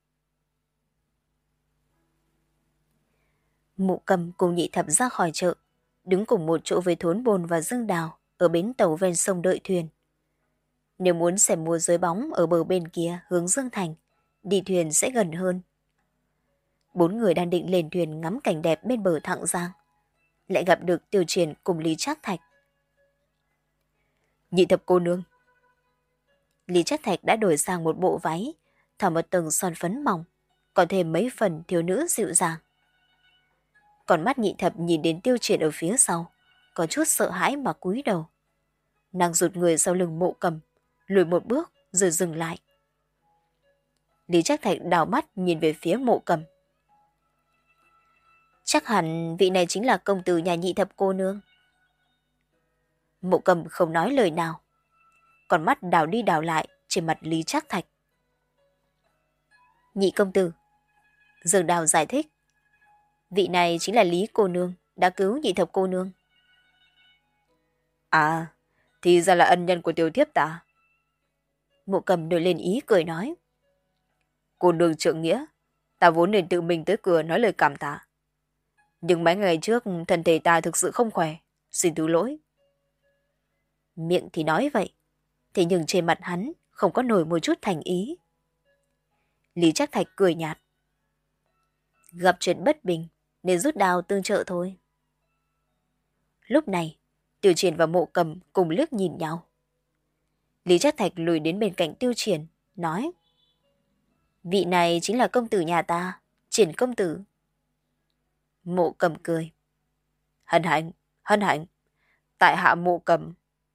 Mộ Cầm cùng Nhị Thập ra khỏi chợ, đứng cùng một chỗ với Thốn Bồn và Dương Đào ở bến tàu ven sông đợi thuyền. Nếu muốn xem múa rối bóng ở bờ bên kia hướng Dương Thành, đi thuyền sẽ gần hơn. Bốn người đang định lên thuyền ngắm cảnh đẹp bên bờ Thạng Giang, lại gặp được Tiểu Triển cùng Lý Trác Thạch. Nhị Thập cô nương. Lý Trác Thạch đã đổi sang một bộ váy, thả một tầng son phấn mỏng, còn thêm mấy phần thiếu nữ dịu dàng. Còn mắt Nhị Thập nhìn đến Tiêu Triển ở phía sau, có chút sợ hãi mà cúi đầu. Nàng rụt người sau lưng Mộ Cầm, lùi một bước rồi dừng lại. Lý Trác Thạch đảo mắt nhìn về phía Mộ Cầm. Chắc hẳn vị này chính là công tử nhà Nhị Thập cô nương. Mộ Cầm không nói lời nào, còn mắt đảo đi đảo lại trên mặt Lý Trác Thạch. Nhị công tử. Dương Đào giải thích. Vị này chính là Lý cô nương, đã cứu Nhị Thập cô nương. À, thì ra là ân nhân của tiểu thiếp ta. Mộ Cầm nổi lên ý cười nói. Cô nương trượng nghĩa, ta vốn nên tự mình tới cửa nói lời cảm tạ. Nhưng mấy ngày trước thân thể ta thực sự không khỏe, xin thứ lỗi. Miệng thì nói vậy, thế nhưng trên mặt hắn không có nổi một chút thành ý. Lý Trác Thạch cười nhạt. Gặp chuyện bất bình nên rút đao tương trợ thôi. Lúc này, Tiêu Triển và Mộ Cầm cùng liếc nhìn nhau. Lý Trác Thạch lùi đến bên cạnh Tiêu Triển, nói: Vị này chính là công tử nhà ta, Triển công tử. Mộ Cầm cười. Hân hạnh, hân hạnh, tại hạ Mộ Cầm.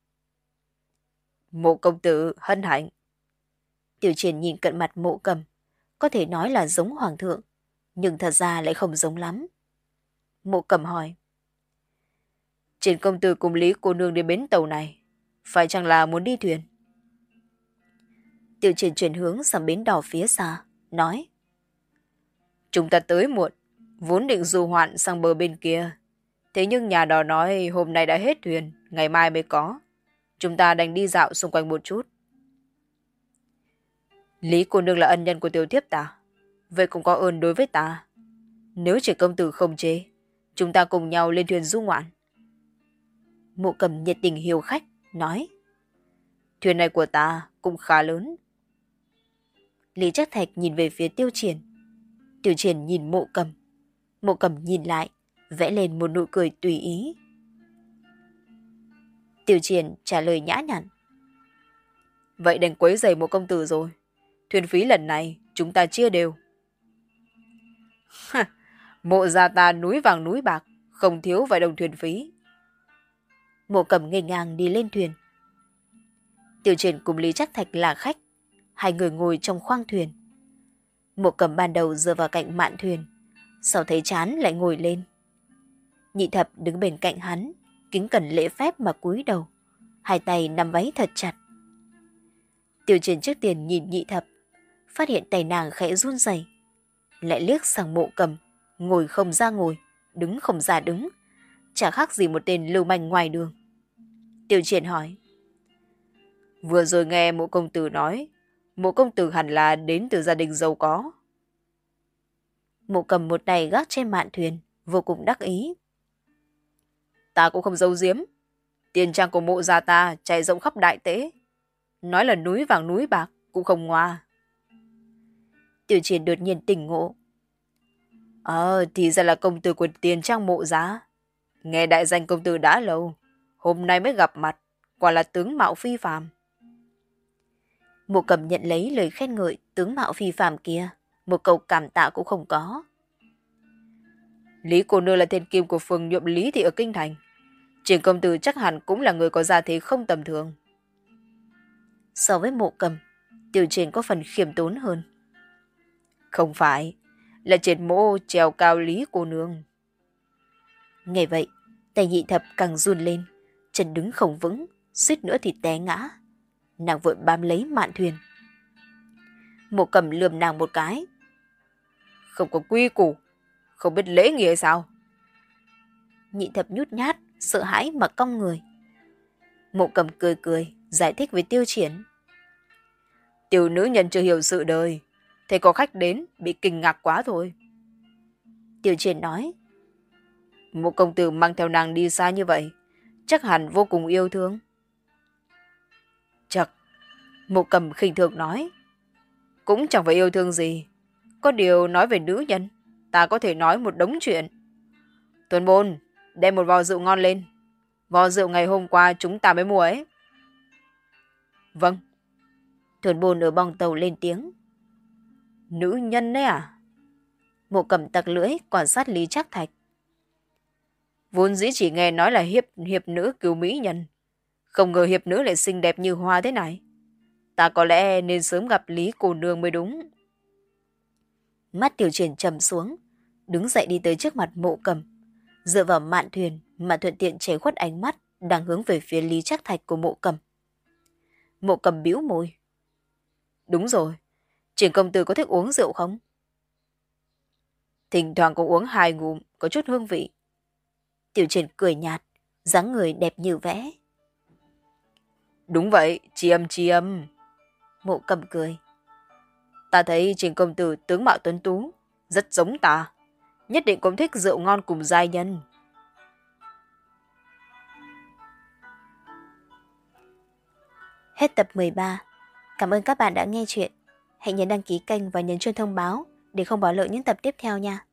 Mộ công tử hân hạnh. Tiêu Triển nhìn cận mặt Mộ Cầm, có thể nói là giống hoàng thượng, nhưng thật ra lại không giống lắm. Mộ Cầm hỏi: Triển công tử cùng Lý cô nương đến bến tàu này, phải chăng là muốn đi thuyền? Tiêu Triển chuyển hướng sang bến đò phía xa, nói: Chúng ta tới muộn, vốn định du hoạn sang bờ bên kia. Thế nhưng nhà đò nói hôm nay đã hết thuyền, ngày mai mới có. Chúng ta đành đi dạo xung quanh một chút. Lý cô nương là ân nhân của tiểu thiếp ta, vậy cũng có ơn đối với ta. Nếu Triển công tử không chế, chúng ta cùng nhau lên thuyền du ngoạn. Mộ Cầm nhiệt tình hiếu khách, nói: Thuyền này của ta cũng khá lớn. Lý Trác Thạch nhìn về phía Tiêu Triển. Tiêu Triển nhìn Mộ Cầm. Mộ Cầm nhìn lại, vẽ lên một nụ cười tùy ý. Tiêu Triển trả lời nhã nhặn: Vậy đành quấy rầy Mộ công tử rồi. Thuyền phí lần này chúng ta chia đều. Mộ gia ta núi vàng núi bạc, không thiếu vài đồng thuyền phí. Mộ Cầm nghênh ngang đi lên thuyền. Tiêu Triển cùng Lý Trác Thạch là khách, hai người ngồi trong khoang thuyền. Mộ Cầm ban đầu dựa vào cạnh mạn thuyền, sau thấy chán lại ngồi lên. Nhị Thập đứng bên cạnh hắn, kính cẩn lễ phép mà cúi đầu, hai tay nắm váy thật chặt. Tiêu Triển trước tiên nhìn Nhị Thập, phát hiện tay nàng khẽ run rẩy, lại liếc sang Mộ Cầm, ngồi không ra ngồi, đứng không ra đứng, chả khác gì một tên lưu manh ngoài đường. Tiêu Triển hỏi: Vừa rồi nghe Mộ công tử nói, Mộ công tử hẳn là đến từ gia đình giàu có. Mộ Cầm một tay gác trên mạn thuyền, vô cùng đắc ý. Ta cũng không giấu giếm, tiền trang của Mộ gia ta trải rộng khắp đại tế, nói là núi vàng núi bạc cũng không ngoa. Tiêu Triển đột nhiên tỉnh ngộ. Ờ, thì ra là công tử của tiền trang Mộ gia. Nghe đại danh công tử đã lâu, hôm nay mới gặp mặt, quả là tướng mạo phi phàm. Mộ Cầm nhận lấy lời khen ngợi tướng mạo phi phàm kia, một câu cảm tạ cũng không có. Lý cô nương là thiên kim của phường nhuộm Lý thị ở kinh thành. Triển công tử chắc hẳn cũng là người có gia thế không tầm thường. So với Mộ Cầm, Tiêu Triển có phần khiêm tốn hơn. Không phải, là Triển mỗ trèo cao Lý cô nương. Nghe vậy, tay Nhị Thập càng run lên, chân đứng không vững, suýt nữa thì té ngã. Nàng vội bám lấy mạn thuyền. Mộ Cầm lườm nàng một cái. Không có quy củ, không biết lễ nghi hay sao? Nhị Thập nhút nhát, sợ hãi mà cong người. Mộ Cầm cười cười, giải thích với Tiêu Triển. Tiểu nữ nhân chưa hiểu sự đời, thế có khách đến, bị kinh ngạc quá thôi. Tiêu Triển nói: Mộ công tử mang theo nàng đi xa như vậy, chắc hẳn vô cùng yêu thương. Chật, Mộ Cầm khinh thường nói: Cũng chẳng phải yêu thương gì, có điều nói về nữ nhân, ta có thể nói một đống chuyện. Tuần Bôn, đem một vò rượu ngon lên, vò rượu ngày hôm qua chúng ta mới mua ấy. Vâng. Thuần Bôn ở bong tàu lên tiếng. Nữ nhân đấy à? Mộ Cầm tặc lưỡi quan sát Lý Trác Thạch. Vốn dĩ chỉ nghe nói là hiệp hiệp nữ cứu mỹ nhân, không ngờ hiệp nữ lại xinh đẹp như hoa thế này. Ta có lẽ nên sớm gặp Lý cô nương mới đúng. Mắt Tiêu Triển trầm xuống, đứng dậy đi tới trước mặt Mộ Cầm, dựa vào mạn thuyền mà thuận tiện che khuất ánh mắt đang hướng về phía Lý Trác Thạch của Mộ Cầm. Mộ Cầm bĩu môi. Đúng rồi, Triển công tử có thích uống rượu không? Thỉnh thoảng cũng uống hai ngụm, có chút hương vị. Tiêu Triển cười nhạt, dáng người đẹp như vẽ. Đúng vậy, tri âm tri âm. Mộ Cầm cười. Ta thấy Trình công tử tướng mạo tuấn tú, rất giống ta. Nhất định cũng thích rượu ngon cùng giai nhân. Hết tập mười ba. Cảm ơn các bạn đã nghe chuyện. Hãy nhấn đăng ký kênh và nhấn chuông thông báo để không bỏ lỡ những tập tiếp theo nha.